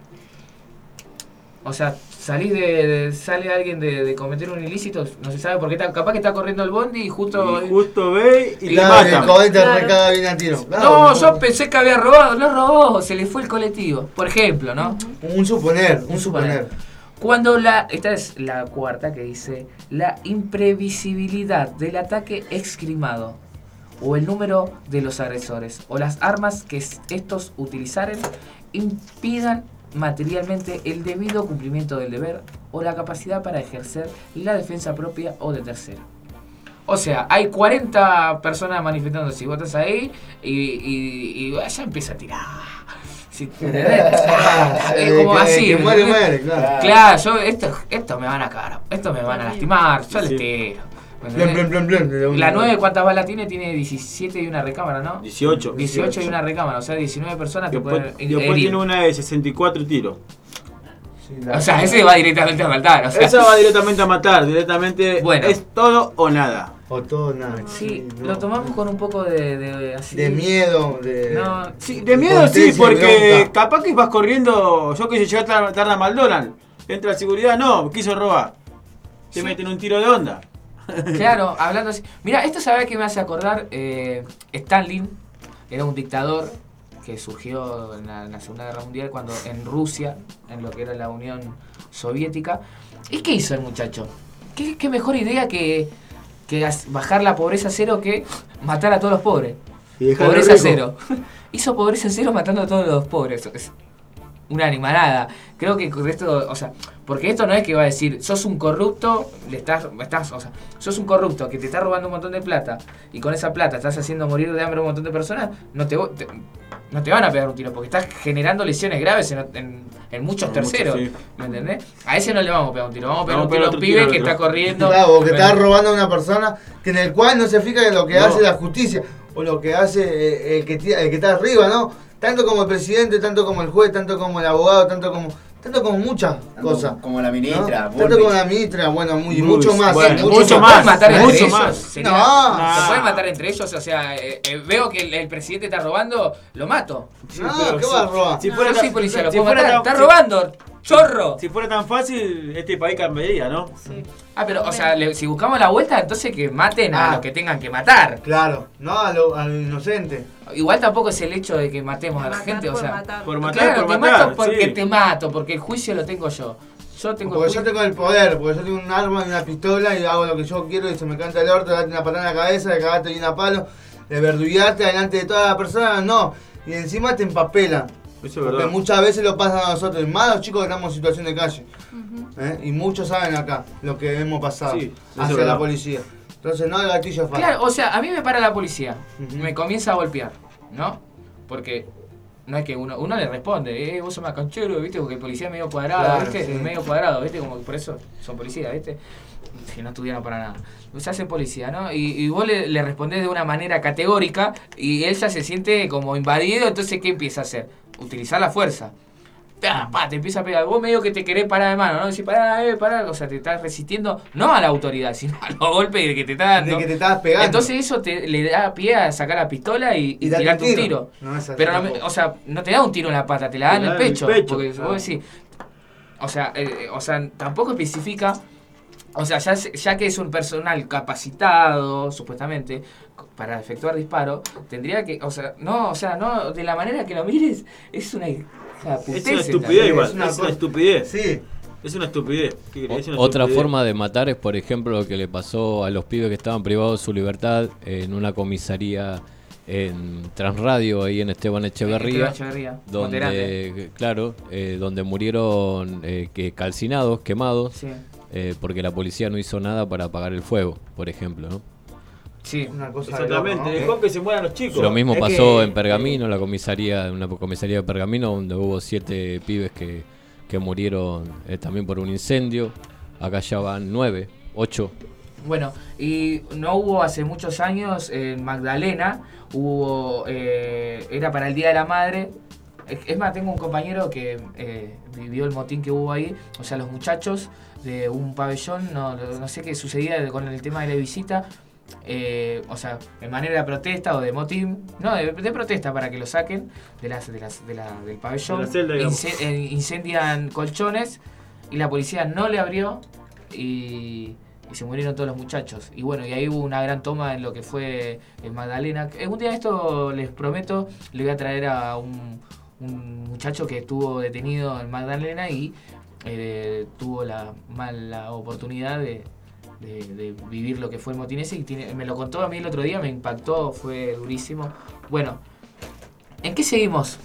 O sea, sale alguien de cometer un ilícito, no se sabe por qué, capaz que está corriendo el bondi y justo ve y le mata. Recaga bien a tiro. No, yo pensé que había robado, no robó, se le fue el colectivo, por ejemplo, ¿no? Un suponer. Cuando esta es la cuarta que dice: la imprevisibilidad del ataque esgrimado, o el número de los agresores, o las armas que estos utilizaren, impidan materialmente el debido cumplimiento del deber o la capacidad para ejercer la defensa propia o de tercero. O sea, hay 40 personas manifestándose y vos estás ahí y ya empieza a tirar. ¿Sí? Es como así. Muere, claro, yo esto me van a cagar, esto me van a lastimar, yo les tiro. La 9, ¿cuántas balas tiene? Tiene 17 y una recámara, ¿no? 18 y una recámara, o sea, 19 personas que pueden herir. Después tiene una de 64 tiros. O sea, ese va directamente a matar. O sea, esa va directamente a matar, bueno, es todo o nada. O todo nada. Sí, no. Lo tomamos con un poco de miedo, No, sí, de miedo sí, porque capaz que vas corriendo, yo que sé, llegar tarde a McDonald's, entra la seguridad, no, quiso robar. Te meten un tiro de onda. Claro, hablando así. Mira, esto sabe que me hace acordar, Stalin era un dictador que surgió en la Segunda Guerra Mundial cuando en Rusia, en lo que era la Unión Soviética. ¿Y qué hizo el muchacho? ¿Qué mejor idea que bajar la pobreza a cero que matar a todos los pobres? Pobreza a cero. Hizo pobreza a cero matando a todos los pobres. Es una animalada. Creo que esto, o sea, porque esto no es que va a decir, sos un corrupto, sos un corrupto que te está robando un montón de plata y con esa plata estás haciendo morir de hambre a un montón de personas, no te van a pegar un tiro porque estás generando lesiones graves en muchos terceros. Sí. ¿Me entendés? A ese no le vamos a pegar un tiro, vamos a pegar un tiro a un pibe que está corriendo. Claro, o que está robando a una persona que en el cual no se fija en lo que hace la justicia o lo que hace el que está arriba, ¿no? Tanto como el presidente, tanto como el juez, tanto como el abogado, tanto como muchas cosas. Como la ministra. ¿No? Tanto como la ministra, bueno, mucho más. Bueno, mucho más. Matar mucho entre más. Ellos, no. ¿Se pueden matar entre ellos? O sea, veo que el presidente está robando, lo mato. Sí, ¿qué va a robar? Si fuera yo policía, lo puedo matar. Está robando, chorro. Si fuera tan fácil, este país cambiaría, ¿no? Sí. Pero, o sea, si buscamos la vuelta, entonces que maten a los que tengan que matar. Claro, no al inocente. Igual tampoco es el hecho de que matemos a la gente, o sea... Por matar, porque te mato, porque el juicio lo tengo yo. Yo tengo el poder, porque yo tengo un arma y una pistola y hago lo que yo quiero y se me canta el orto, darte una patada en la cabeza, de cagarte bien a palo, de verdullarte delante de toda la persona, no. Y encima te empapelan. Eso es porque verdad. Muchas veces lo pasan a nosotros, y más los chicos que estamos en situación de calle. Y muchos saben acá lo que hemos pasado hacia la policía. Entonces no, el gatillo es fácil. Claro, o sea, a mí me para la policía, me comienza a golpear, ¿no? Porque no es que uno le responde, vos sos más canchero, ¿viste? Porque el policía es medio cuadrado, claro, ¿viste? Sí. Medio cuadrado, ¿viste? Como por eso son policías, ¿viste? Si no estudiaron para nada. Se hacen policía, ¿no? Y vos le respondés de una manera categórica y él ya se siente como invadido, entonces ¿qué empieza a hacer? Utilizar la fuerza. Te empieza a pegar. Vos medio que te querés parar de mano, ¿no? Decís, pará. O sea, te estás resistiendo no a la autoridad, sino a los golpes que te está dando. De que te estás pegando. Entonces eso le da pie a sacar la pistola y tirarte un tiro. No, pero no, o sea, no te da un tiro en la pata, te la da en el pecho. Porque claro. Vos decís, o sea, tampoco especifica. O sea, ya que es un personal capacitado, supuestamente, para efectuar disparo, tendría que, no, de la manera que lo mires, es una estupidez igual, es una estupidez. Sí. Es una estupidez. Otra forma de matar es, por ejemplo, lo que le pasó a los pibes que estaban privados de su libertad en una comisaría en Transradio, ahí en Esteban Echeverría, donde, donde murieron calcinados, quemados. Sí. Porque la policía no hizo nada para apagar el fuego, por ejemplo, ¿no? Sí, una cosa exactamente, dejó que se mueran los chicos. Lo mismo pasó en Pergamino, una comisaría de Pergamino, donde hubo 7 pibes que murieron también por un incendio. Acá ya van 9, 8. Bueno, y no hubo hace muchos años en Magdalena, era para el Día de la Madre. Es más, tengo un compañero que vivió el motín que hubo ahí, o sea, los muchachos de un pabellón, no sé qué sucedía con el tema de la visita, o sea, en manera de protesta o de motín, no, de protesta para que lo saquen del pabellón, de la celda, incendian colchones y la policía no le abrió y se murieron todos los muchachos. Y bueno, y ahí hubo una gran toma en lo que fue el Magdalena. Un día esto, les prometo, le voy a traer a un muchacho que estuvo detenido en Magdalena y tuvo la mala oportunidad de vivir lo que fue el motín ese, y me lo contó a mí el otro día, me impactó, fue durísimo. Bueno, ¿en qué seguimos?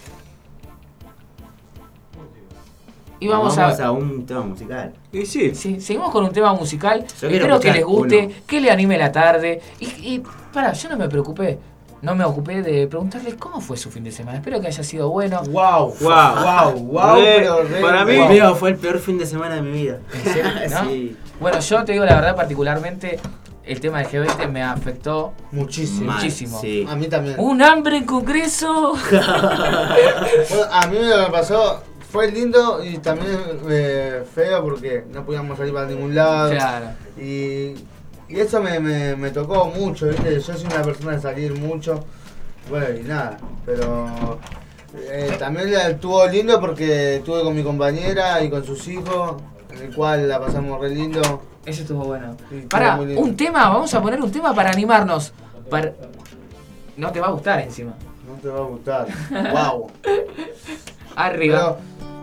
Y vamos a un tema musical. Y sí, seguimos con un tema musical. Espero que les guste, que le anime la tarde. Y yo no me preocupé. No me ocupé de preguntarles cómo fue su fin de semana. Espero que haya sido bueno. Wow. Para mí fue el peor fin de semana de mi vida. ¿En serio? ¿No? Sí. Bueno, yo te digo la verdad, particularmente el tema del G20 me afectó muchísimo. Sí. A mí también. Un hambre en Congreso. Bueno, a mí lo que pasó fue lindo y también feo porque no podíamos salir para ningún lado. Claro. Y Y eso me tocó mucho, ¿viste? Yo soy una persona de salir mucho, bueno, y nada, pero también estuvo lindo porque estuve con mi compañera y con sus hijos, en el cual la pasamos re lindo. Ese estuvo bueno. Sí, Pará, estuvo muy lindo. un tema, vamos a poner un tema para animarnos. No te va a gustar encima. No te va a gustar. Wow. Arriba.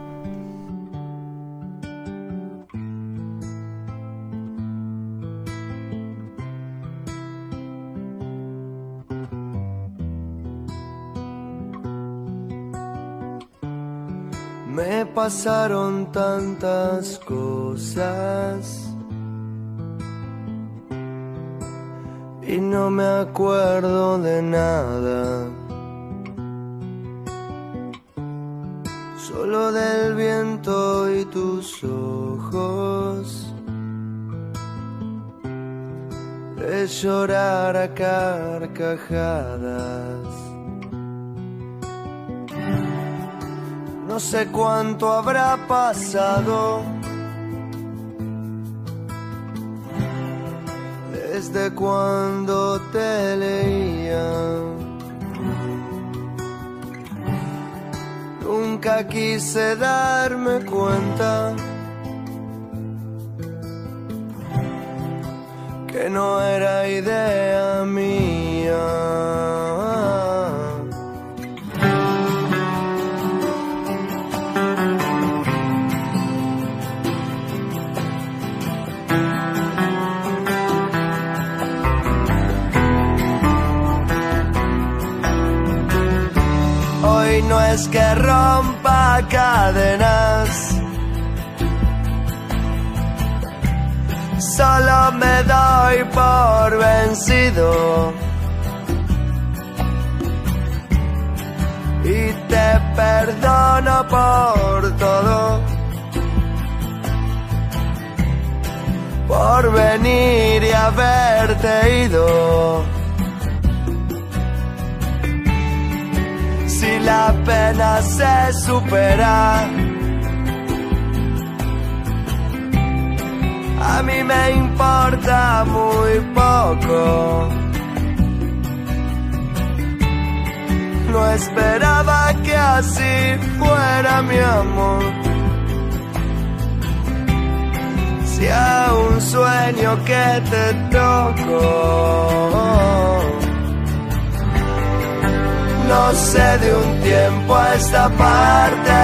Me pasaron tantas cosas y no me acuerdo de nada, solo del viento y tus ojos, de llorar a carcajadas. No sé cuánto habrá pasado desde cuando te leía. Nunca quise darme cuenta que no era idea mía. Hoy no es que rompa cadenas, solo me doy por vencido y te perdono por todo, por venir y haberte ido. Si la pena se supera, a mí me importa muy poco. No esperaba que así fuera mi amor. Si a un sueño que te toco. No sé de un tiempo a esta parte,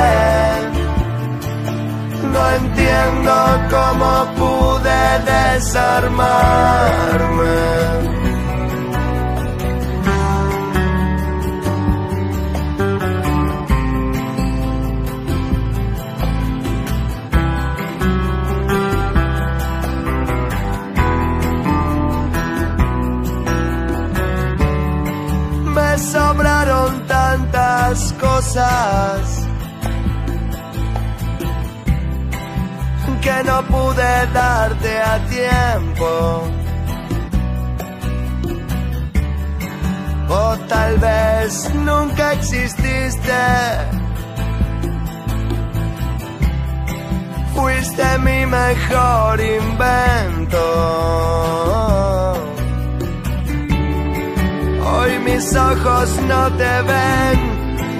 no entiendo cómo pude desarmarme. Me sobraron tantas cosas que no pude darte a tiempo. O tal vez nunca exististe. Fuiste mi mejor invento. Hoy mis ojos no te ven.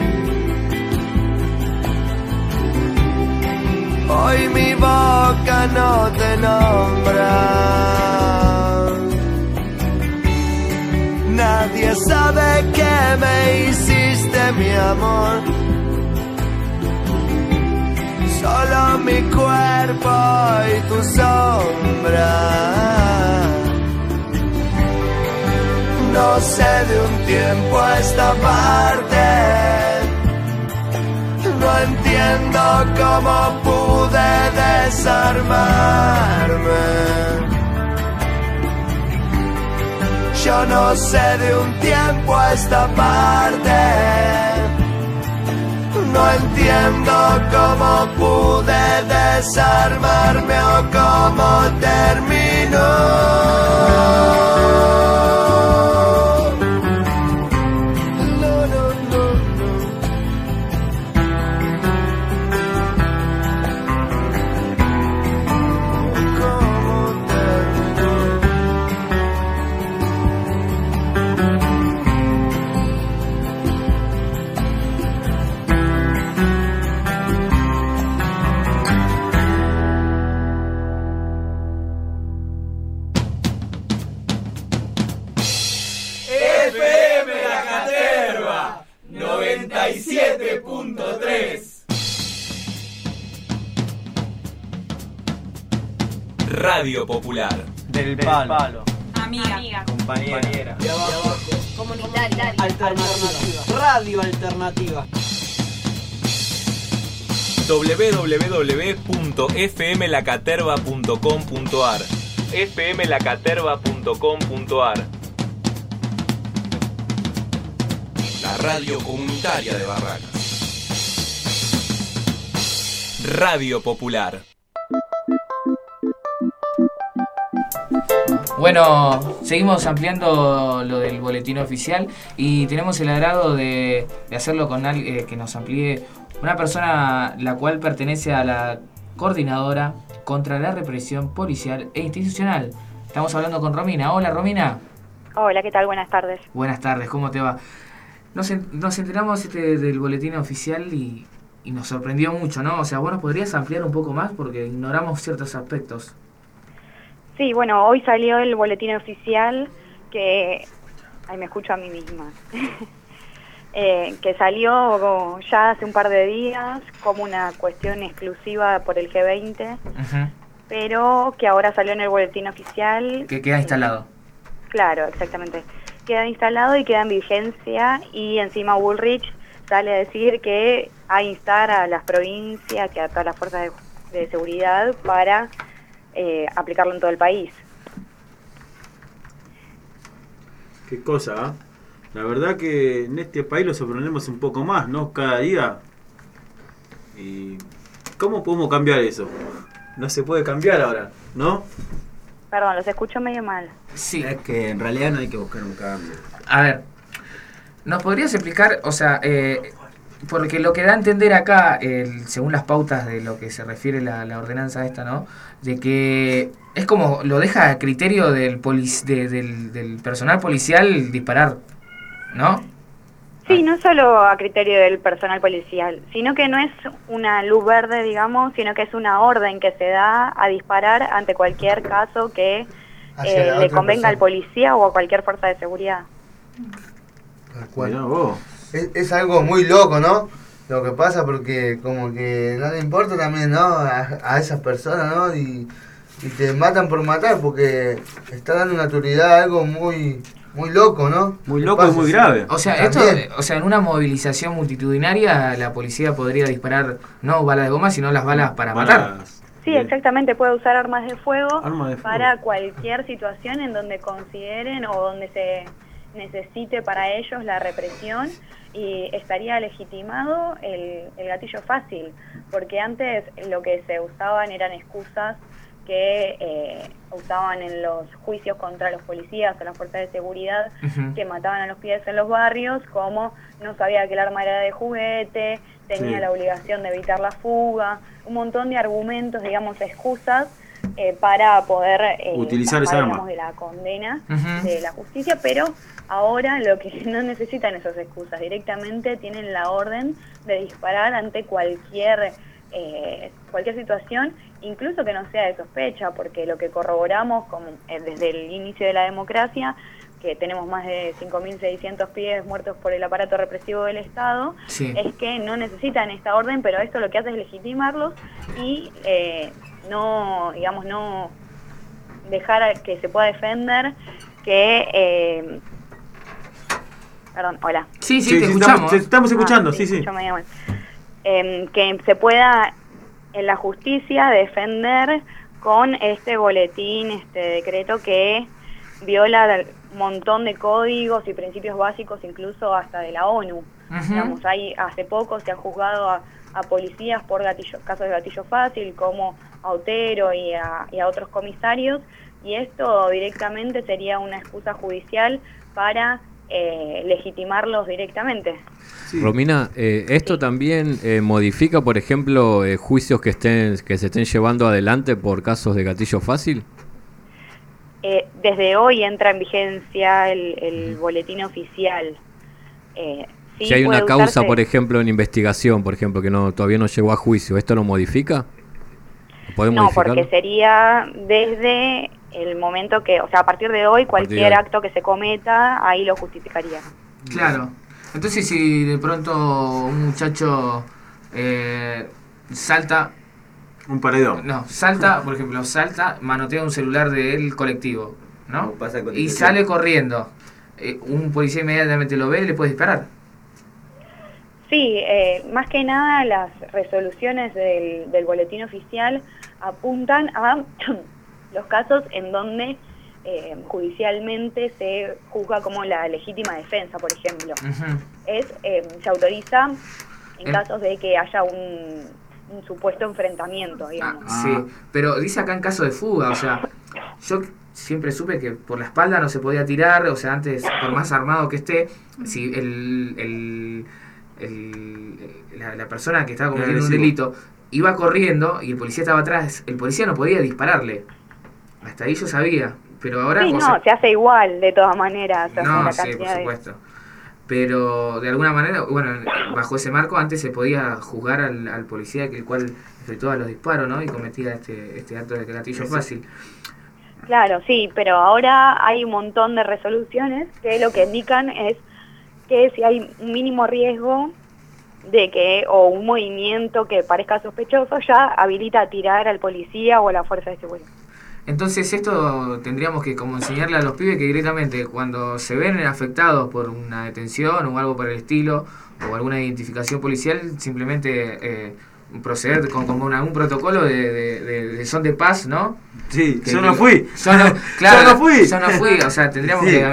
Hoy mi boca no te nombra. Nadie sabe qué me hiciste, mi amor. Solo mi cuerpo y tu sombra. No sé de un tiempo a esta parte. No entiendo cómo pude desarmarme. Yo no sé de un tiempo a esta parte. No entiendo cómo pude desarmarme o cómo terminó. 97.3. Radio Popular. Del Palo. Amiga. Compañera. De abajo. Comunitaria. Alternativa. Radio Alternativa. www.fmlacaterva.com.ar fmlacaterva.com.ar. La radio comunitaria de Barracas. Radio Popular. Bueno, seguimos ampliando lo del boletín oficial y tenemos el agrado de hacerlo con alguien que nos amplíe, una persona la cual pertenece a la coordinadora contra la represión policial e institucional. Estamos hablando con Romina. Hola, Romina. Hola, ¿qué tal? Buenas tardes. Buenas tardes, ¿cómo te va? Nos enteramos del boletín oficial y nos sorprendió mucho, ¿no? O sea, ¿vos nos podrías ampliar un poco más? Porque ignoramos ciertos aspectos. Sí, bueno, hoy salió el boletín oficial que... Ay, me escucho a mí misma. Que salió ya hace un par de días como una cuestión exclusiva por el G20, pero que ahora salió en el boletín oficial. Que queda instalado. Claro, exactamente. Queda instalado y queda en vigencia, y encima Bullrich sale a decir que a instar a las provincias, que a todas las fuerzas de seguridad para aplicarlo en todo el país. Qué cosa, ¿eh? La verdad que en este país lo sorprendemos un poco más, ¿no? Cada día. ¿Y cómo podemos cambiar eso? No se puede cambiar ahora, ¿no? Perdón, los escucho medio mal. Sí. Es que en realidad no hay que buscar un cambio. A ver, ¿nos podrías explicar, o sea, porque lo que da a entender acá, según las pautas de lo que se refiere la ordenanza esta, ¿no? De que es como lo deja a criterio del personal policial disparar, ¿no? Sí, no solo a criterio del personal policial, sino que no es una luz verde, digamos, sino que es una orden que se da a disparar ante cualquier caso que le convenga al policía o a cualquier fuerza de seguridad. Tal cual. Es algo muy loco, ¿no? Lo que pasa, porque como que no le importa también, ¿no? A esas personas, ¿no? Y te matan por matar, porque está dando una autoridad algo muy loco, ¿no? Muy loco y muy grave. O sea, en una movilización multitudinaria la policía podría disparar no balas de goma, sino las balas para matar. Sí, exactamente, puede usar armas de fuego para cualquier situación en donde consideren o donde se necesite para ellos la represión, y estaría legitimado el gatillo fácil, porque antes lo que se usaban eran excusas que usaban en los juicios contra los policías o las fuerzas de seguridad que mataban a los pibes en los barrios, como no sabía que el arma era de juguete, tenía la obligación de evitar la fuga, un montón de argumentos, digamos, excusas para poder utilizar esa arma de la condena de la justicia, pero ahora lo que no necesitan esas excusas, directamente tienen la orden de disparar ante cualquier situación, incluso que no sea de sospecha, porque lo que corroboramos desde el inicio de la democracia, que tenemos más de 5.600 pibes muertos por el aparato represivo del Estado, es que no necesitan esta orden, pero esto lo que hace es legitimarlos y no dejar que se pueda defender que... perdón, hola. Sí, te escuchamos. Estamos escuchando, sí. Que se pueda en la justicia defender con este boletín, este decreto que viola un montón de códigos y principios básicos, incluso hasta de la ONU. Digamos, hace poco se ha juzgado a policías por casos de gatillo fácil, como a Otero y a otros comisarios, y esto directamente sería una excusa judicial para legitimarlos directamente. Romina, ¿esto también modifica, por ejemplo, juicios que se estén llevando adelante por casos de gatillo fácil? Desde hoy entra en vigencia el boletín oficial. Si hay una causa, por ejemplo, en investigación, por ejemplo, que todavía no llegó a juicio, ¿esto lo modifica? No, porque sería desde el momento que, o sea, a partir de hoy, cualquier acto que se cometa, ahí lo justificaría. Claro. Entonces si de pronto un muchacho salta... Un paredón. No, salta, por ejemplo, manotea un celular del colectivo, ¿no? Pasa con Y sale corriendo. Un policía inmediatamente lo ve y le puede disparar. Sí, más que nada las resoluciones del boletín oficial apuntan a los casos en donde judicialmente se juzga como la legítima defensa, por ejemplo. Se autoriza en casos de que haya un supuesto enfrentamiento, digamos. Sí, pero dice acá en caso de fuga, o sea, yo siempre supe que por la espalda no se podía tirar, o sea, antes, por más armado que esté, si la persona que estaba cometiendo un delito iba corriendo y el policía estaba atrás, el policía no podía dispararle. Hasta ahí yo sabía, pero ahora... Sí, no, se hace igual, de todas maneras. No, sí, por supuesto. Pero de alguna manera, bueno, bajo ese marco antes se podía juzgar al policía que el cual efectuaba los disparos, ¿no? Y cometía este acto de gatillo fácil. Claro, sí, pero ahora hay un montón de resoluciones que lo que indican es que si hay un mínimo riesgo de que, o un movimiento que parezca sospechoso, ya habilita a tirar al policía o a la fuerza de seguridad. Entonces esto tendríamos que como enseñarle a los pibes que directamente cuando se ven afectados por una detención o algo por el estilo o alguna identificación policial, simplemente proceder con como un protocolo de son de paz, ¿no? Sí, yo no fui. Claro, yo no fui. Yo no fui, o sea, tendríamos que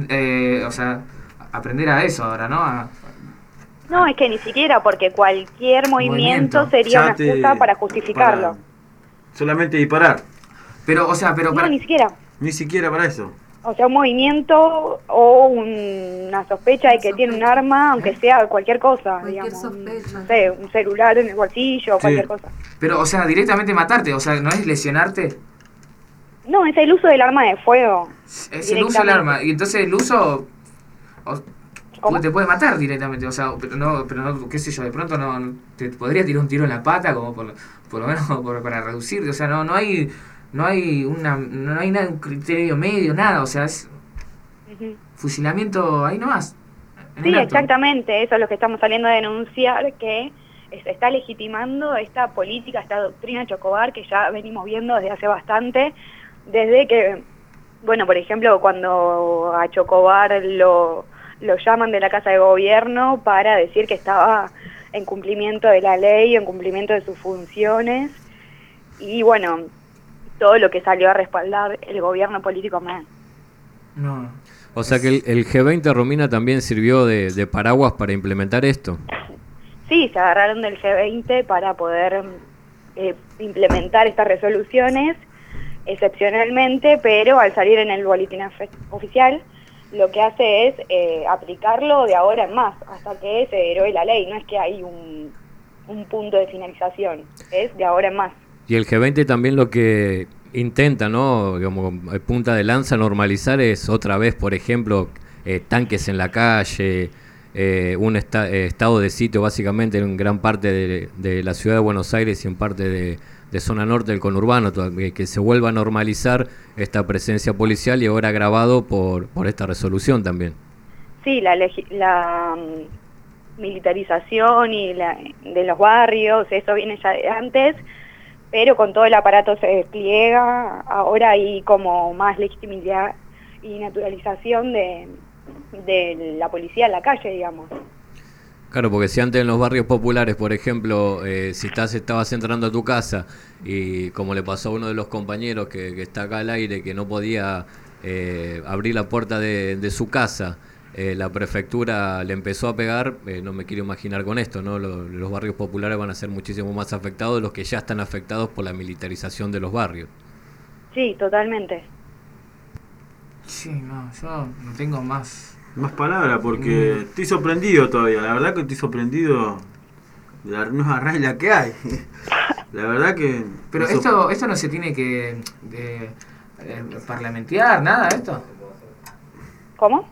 aprender a eso ahora, ¿no? No, es que ni siquiera, porque cualquier movimiento sería una excusa para justificarlo. Solamente disparar. Pero, o sea, no, ni siquiera. Ni siquiera para eso. O sea, un movimiento o una sospecha de que tiene un arma, aunque sea cualquier cosa, digamos. No sé, un celular en el bolsillo, cualquier cosa. Pero, o sea, directamente matarte, o sea, ¿no es lesionarte? No, es el uso del arma de fuego. Es el uso del arma, y entonces el uso te puede matar directamente, o sea, pero no, qué sé yo, de pronto no te podría tirar un tiro en la pata, como por lo menos para reducirte, o sea, no hay nada, un criterio medio, nada, o sea, es fusilamiento ahí nomás. Sí, exactamente, eso es lo que estamos saliendo a denunciar, que se está legitimando esta política, esta doctrina Chocobar que ya venimos viendo desde hace bastante, desde que, bueno, por ejemplo, cuando a Chocobar lo llaman de la Casa de Gobierno para decir que estaba en cumplimiento de la ley, en cumplimiento de sus funciones, y bueno, todo lo que salió a respaldar el gobierno político más. No. O sea que el G20, Romina, también sirvió de paraguas para implementar esto. Sí, se agarraron del G20 para poder implementar estas resoluciones excepcionalmente, pero al salir en el boletín oficial, lo que hace es aplicarlo de ahora en más, hasta que se derogue la ley. No es que hay un punto de finalización, es de ahora en más. Y el G20 también lo que intenta, ¿no? Como punta de lanza, normalizar es otra vez, por ejemplo, tanques en la calle, un estado de sitio básicamente en gran parte de la ciudad de Buenos Aires y en parte de zona norte del conurbano, que se vuelva a normalizar esta presencia policial y ahora agravado por esta resolución también. Sí, la militarización y de los barrios, eso viene ya de antes, pero con todo el aparato se despliega, ahora hay como más legitimidad y naturalización de la policía en la calle, digamos. Claro, porque si antes en los barrios populares, por ejemplo, si estabas entrando a tu casa y como le pasó a uno de los compañeros que está acá al aire, que no podía abrir la puerta de su casa, la prefectura le empezó a pegar, no me quiero imaginar con esto, ¿no? Los barrios populares van a ser muchísimo más afectados de los que ya están afectados por la militarización de los barrios. Sí, totalmente. Sí, no, yo no tengo más palabras porque estoy sorprendido todavía, la verdad que estoy sorprendido de la nueva regla que hay. La verdad que... Pero esto no se tiene que parlamentear, nada, esto. ¿Cómo?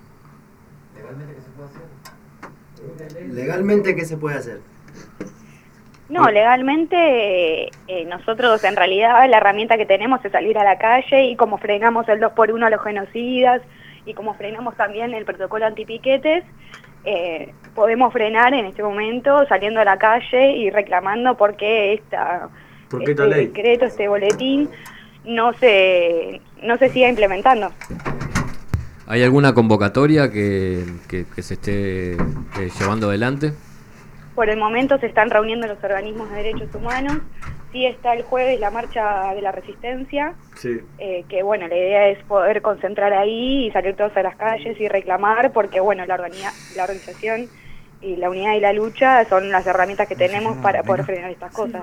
¿Legalmente qué se puede hacer? No, legalmente nosotros en realidad la herramienta que tenemos es salir a la calle y como frenamos el 2x1 a los genocidas y como frenamos también el protocolo antipiquetes, podemos frenar en este momento saliendo a la calle y reclamando por qué este decreto, este boletín no se siga implementando. ¿Hay alguna convocatoria que se esté llevando adelante? Por el momento se están reuniendo los organismos de derechos humanos. Sí está el jueves la marcha de la resistencia, sí. Que bueno, la idea es poder concentrar ahí y salir todos a las calles y reclamar, porque bueno, la organización y la unidad y la lucha son las herramientas que tenemos para poder frenar estas cosas.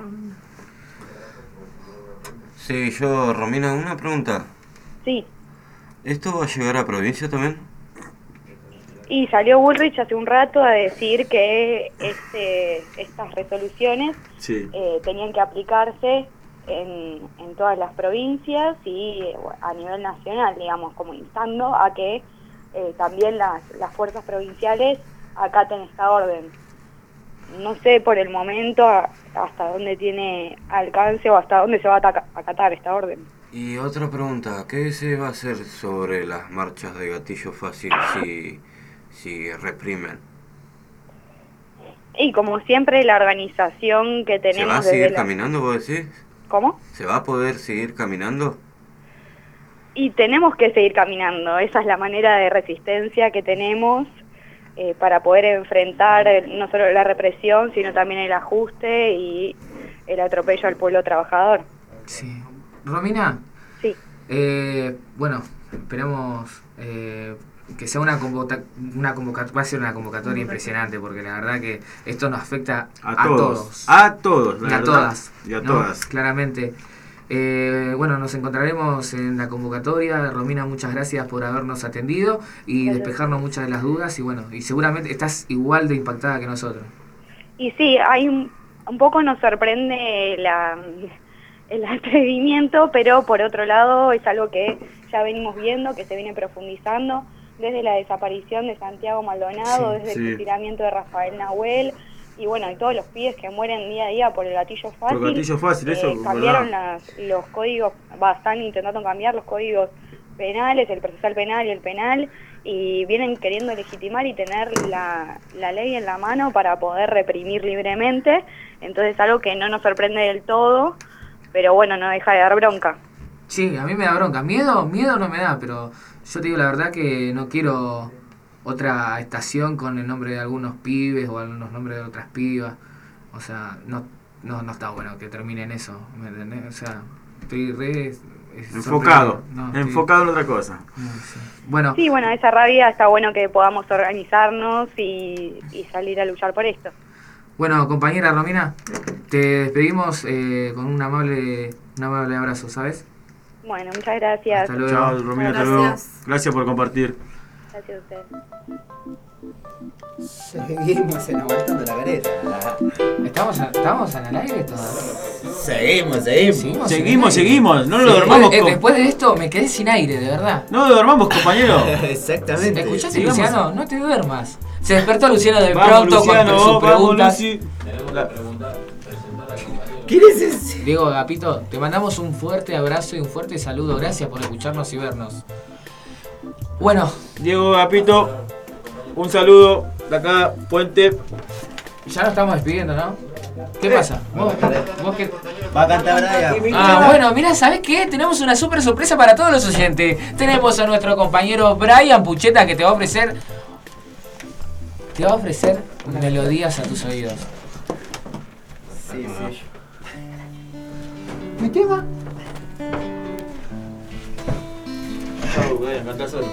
Sí, Romina, una pregunta. Sí. ¿Esto va a llegar a provincia también? Y salió Bullrich hace un rato a decir que estas resoluciones tenían que aplicarse en todas las provincias y a nivel nacional, digamos, como instando a que también las fuerzas provinciales acaten esta orden. No sé por el momento hasta dónde tiene alcance o hasta dónde se va a acatar esta orden. Y otra pregunta, ¿qué se va a hacer sobre las marchas de gatillo fácil si reprimen? Y como siempre la organización que tenemos... ¿Se va a seguir caminando, vos decís? ¿Cómo? ¿Se va a poder seguir caminando? Y tenemos que seguir caminando, esa es la manera de resistencia que tenemos para poder enfrentar no solo la represión, sino también el ajuste y el atropello al pueblo trabajador. Sí. Romina. Sí. Bueno, esperamos que sea una convocatoria, va a ser una convocatoria impresionante, porque la verdad que esto nos afecta a todos. A todos, y a todas. Y a ¿no? todas. Claramente. Bueno, nos encontraremos en la convocatoria. Romina, muchas gracias por habernos atendido y despejarnos muchas de las dudas. Y bueno, y seguramente estás igual de impactada que nosotros. Y sí, hay un poco nos sorprende el atrevimiento, pero por otro lado es algo que ya venimos viendo, que se viene profundizando desde la desaparición de Santiago Maldonado, desde el fusilamiento de Rafael Nahuel, y bueno, y todos los pibes que mueren día a día por el gatillo fácil. Por gatillo fácil, eso. Cambiaron los códigos, están intentando cambiar los códigos penales, el procesal penal y el penal, y vienen queriendo legitimar y tener la ley en la mano para poder reprimir libremente. Entonces es algo que no nos sorprende del todo, pero bueno, no deja de dar bronca. Sí, a mí me da bronca. Miedo no me da, pero yo te digo la verdad que no quiero otra estación con el nombre de algunos pibes o algunos nombres de otras pibas. O sea, no está bueno que termine en eso, ¿me entendés? O sea, estoy enfocado en otra cosa. Sí. Bueno, esa rabia está bueno que podamos organizarnos y salir a luchar por esto. Bueno, compañera Romina, te despedimos con un amable abrazo, ¿sabes? Bueno, muchas gracias. Hasta luego. Chao, Romina, hasta luego. Gracias por compartir. Gracias a ustedes. Seguimos en Aguantando la Careta. ¿Estamos en el aire todavía? Seguimos. No lo dormamos. Después de esto me quedé sin aire, de verdad. No lo dormamos, compañero. Exactamente. ¿Escuchaste, Luciano? No te duermas. Se despertó Luciano de pronto con sus preguntas. ¿Quién es ese? Diego Agapito, te mandamos un fuerte abrazo y un fuerte saludo. Gracias por escucharnos y vernos. Bueno, Diego Agapito, un saludo de acá, Puente. Ya nos estamos despidiendo, ¿no? ¿Qué pasa? ¿Vos qué? Va a cantar Brian. Bueno, mira, ¿sabés qué? Tenemos una súper sorpresa para todos los oyentes. Tenemos a nuestro compañero Brian Pucheta que te va a ofrecer melodías a tus oídos. Sí. ¿Mi tema? Chau, Brian, cantá solo.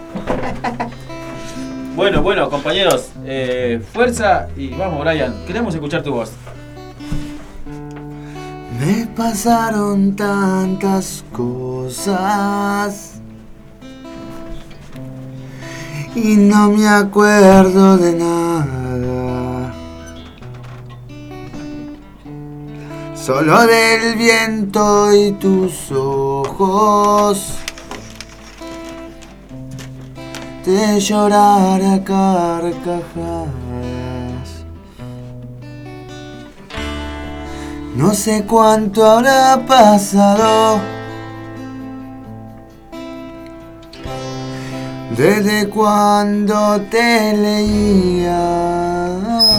Bueno, compañeros, fuerza y vamos, Brian, queremos escuchar tu voz. Me pasaron tantas cosas y no me acuerdo de nada, solo del viento y tus ojos, de llorar a carcajadas. No sé cuánto habrá pasado desde cuando te leía.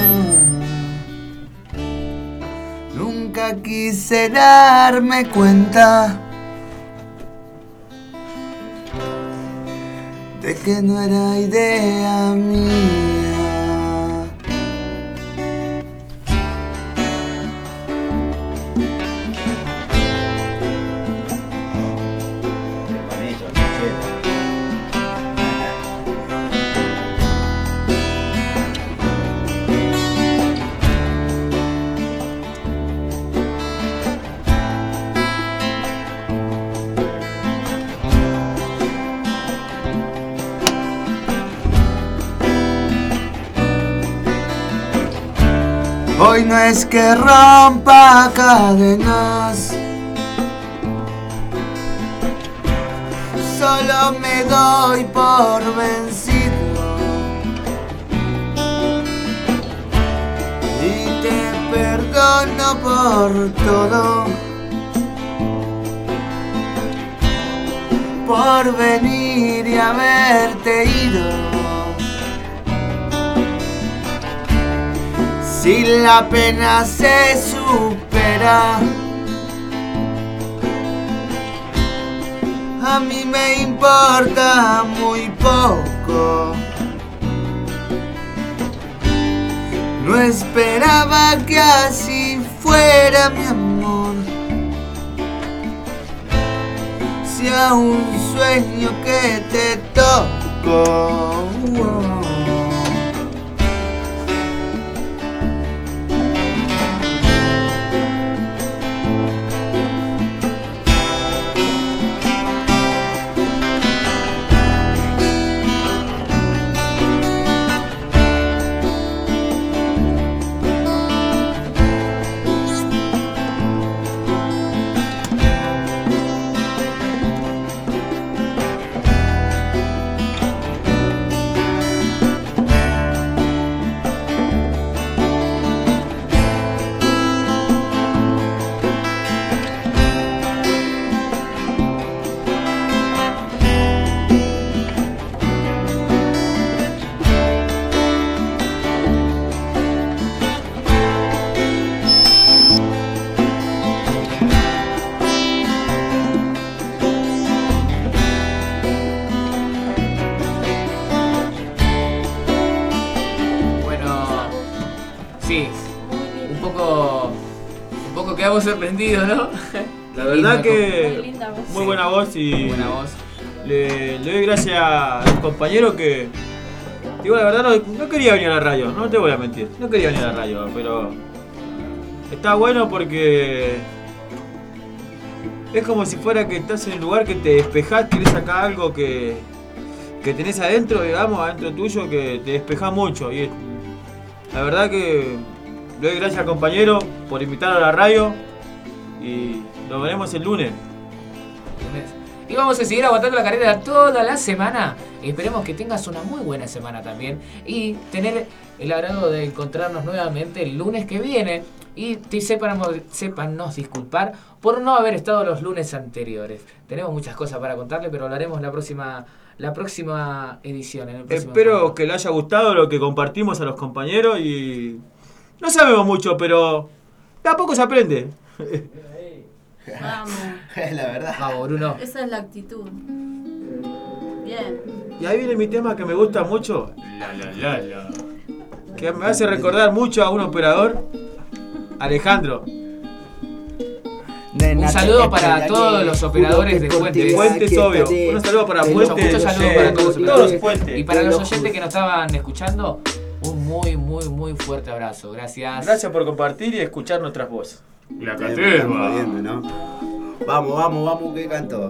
Nunca quise darme cuenta de que no era idea mía. Hoy no es que rompa cadenas, solo me doy por vencido y te perdono por todo, por venir y haberte ido. Si la pena se supera, a mí me importa muy poco. No esperaba que así fuera mi amor, sea un sueño que te toco. Sorprendido, ¿no? La verdad que muy buena voz y buena voz. Le doy gracias a los compañeros que, digo la verdad, no quería venir a la radio, no te voy a mentir, no quería venir a la radio, pero está bueno porque es como si fuera que estás en un lugar que te despejás, querés sacar algo que tenés adentro, digamos, adentro tuyo, que te despejás mucho. Y la verdad que le doy gracias al compañero por invitarlo a la radio y nos veremos el lunes. Y vamos a seguir aguantando la carrera toda la semana. Esperemos que tengas una muy buena semana también y tener el agrado de encontrarnos nuevamente el lunes que viene. Y sépanos disculpar por no haber estado los lunes anteriores. Tenemos muchas cosas para contarle, pero hablaremos la próxima edición. En el próximo Espero programa. que le haya gustado lo que compartimos a los compañeros y no sabemos mucho, pero tampoco se aprende. Vamos. La verdad. Vamos, Bruno. Esa es la actitud. Bien. Y ahí viene mi tema que me gusta mucho. Que me hace recordar mucho a un operador, Alejandro. Un saludo para todos los operadores de Fuentes. Fuentes, obvio. Un saludo para Fuentes. Muchos saludos para todos los Fuentes. Y para los oyentes que nos estaban escuchando, un muy fuerte abrazo. Gracias. Gracias por compartir y escuchar nuestras voces. La caterva. ¿No? Vamos, que canto.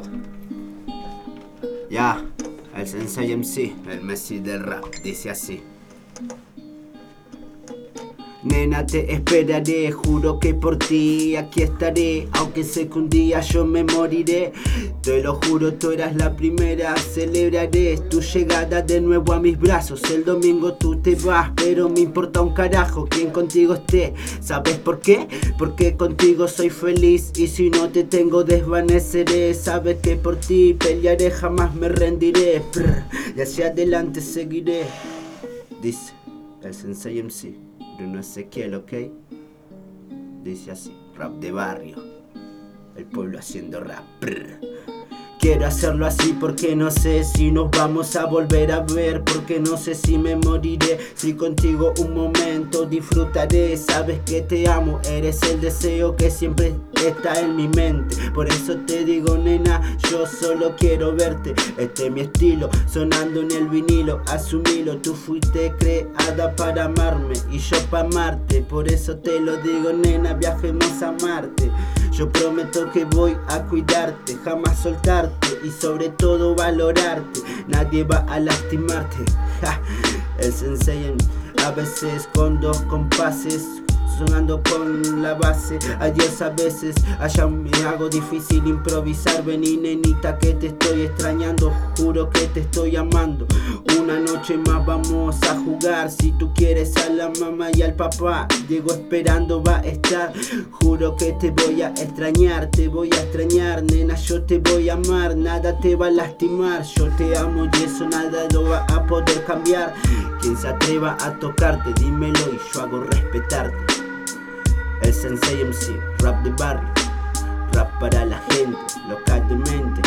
Ya, el Sensei MC, el Messi del rap, dice así. Nena, te esperaré, juro que por ti aquí estaré. Aunque sé que un día yo me moriré, te lo juro, tú eras la primera. Celebraré tu llegada de nuevo a mis brazos. El domingo tú te vas, pero me importa un carajo quién contigo esté. ¿Sabes por qué? Porque contigo soy feliz, y si no te tengo desvaneceré. Sabes que por ti pelearé, jamás me rendiré. Y hacia adelante seguiré. Dice el Sensei MC Bruno Ezequiel, ¿ok? Dice así, rap de barrio, el pueblo haciendo rap. Quiero hacerlo así porque no sé si nos vamos a volver a ver, porque no sé si me moriré, si contigo un momento disfrutaré. Sabes que te amo, eres el deseo que siempre está en mi mente. Por eso te digo, nena, yo solo quiero verte. Este es mi estilo, sonando en el vinilo, asumilo. Tú fuiste creada para amarme y yo para amarte. Por eso te lo digo, nena, viajemos a Marte. Yo prometo que voy a cuidarte, jamás soltarte y sobre todo valorarte. Nadie va a lastimarte. Ja, el Sensei a veces con dos compases, sonando con la base. Adiós a veces, allá me hago difícil improvisar. Vení, nenita, que te estoy extrañando. Juro que te estoy amando. Una noche más vamos a jugar. Si tú quieres a la mamá y al papá, Diego esperando va a estar. Juro que te voy a extrañar, te voy a extrañar, nena, yo te voy a amar. Nada te va a lastimar, yo te amo y eso nada lo va a poder cambiar. Quien se atreva a tocarte, dímelo y yo hago respetarte. El Sensei MC, rap de barrio, rap para la gente, localmente,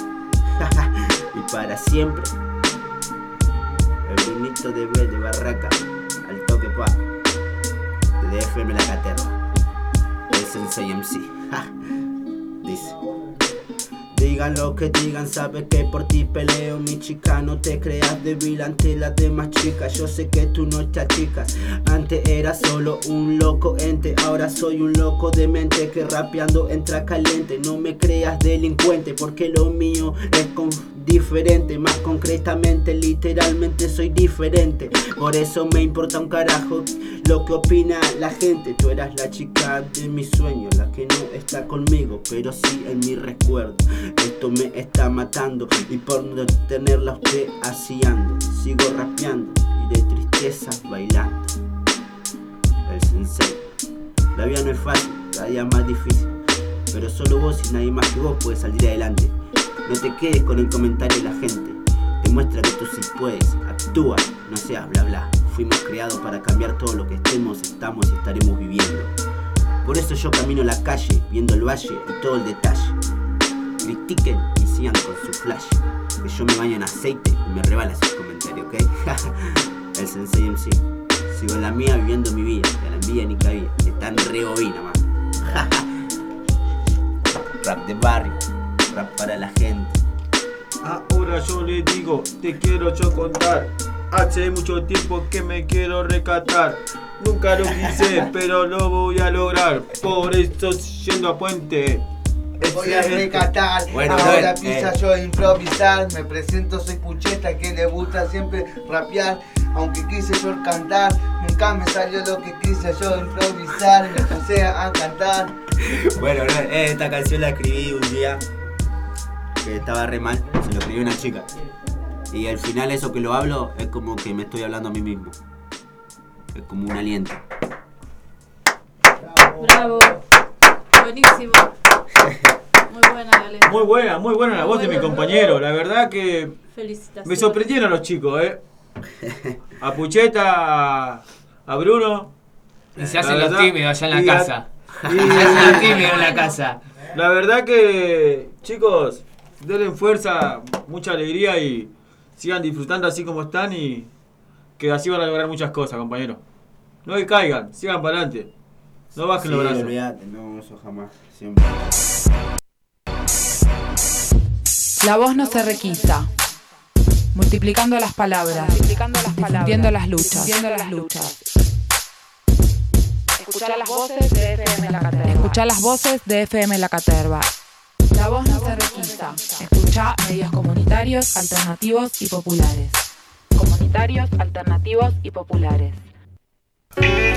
y para siempre. El Brunito de Barraca, al toque pa, de FM La Caterva. El Sensei MC, dice: digan lo que digan, sabes que por ti peleo, mi chica, no te creas débil ante las demás chicas. Yo sé que tú no te achicas, antes era solo un loco ente, ahora soy un loco de mente que rapeando entra caliente. No me creas delincuente, porque lo mío es diferente, más concretamente, literalmente soy diferente. Por eso me importa un carajo lo que opina la gente. Tú eras la chica de mis sueños, la que no está conmigo, pero sí en mi recuerdo. Esto me está matando y por no tenerla usted así ando. Sigo rapeando y de tristeza bailando. El Sensei. La vida no es fácil, cada día más difícil, pero solo vos y nadie más que vos puedes salir adelante. No te quedes con el comentario de la gente, demuestra que tú sí puedes, actúa, no seas bla bla. Fuimos creados para cambiar todo lo que estamos y estaremos viviendo. Por eso yo camino la calle, viendo el valle y todo el detalle. Critiquen y sigan con su flash, que yo me baño en aceite y me rebala ese comentario, ¿ok? El Sensei MC. Sigo en la mía viviendo mi vida, de la envidia ni cabía, están re bobina, man. Rap de barrio, rap para la gente. Ahora yo le digo, te quiero yo contar. Hace mucho tiempo que me quiero recatar. Nunca lo quise, pero lo voy a lograr. Por eso yendo a Puente. Voy a recatar, bueno, ahora empieza yo a improvisar. Me presento, soy Pucheta, que le gusta siempre rapear. Aunque quise yo cantar, nunca me salió lo que quise yo improvisar. Me puse a cantar. Bueno, esta canción la escribí un día que estaba re mal, se lo escribió una chica. Y al final eso que lo hablo es como que me estoy hablando a mí mismo. Es como un aliento. Bravo. Buenísimo. Muy buena la letra. Muy buena la voz de mi compañero. La verdad que felicitaciones. Me sorprendieron los chicos, A Pucheta, a Bruno. Y se hacen los tímidos allá en la casa. Se hacen los tímidos en la casa. La verdad que, chicos, denle fuerza, mucha alegría y sigan disfrutando así como están y que así van a lograr muchas cosas, compañeros. No caigan, sigan para adelante. No bajen los brazos. Olvídate, no, eso jamás, siempre. La voz no se requisa. Multiplicando las palabras, difundiendo las luchas. Escuchar las voces de FM La Caterva. Escuchar las voces de FM La Caterva. La voz no se requisa. Escuchar medios comunitarios, alternativos y populares. Comunitarios, alternativos y populares.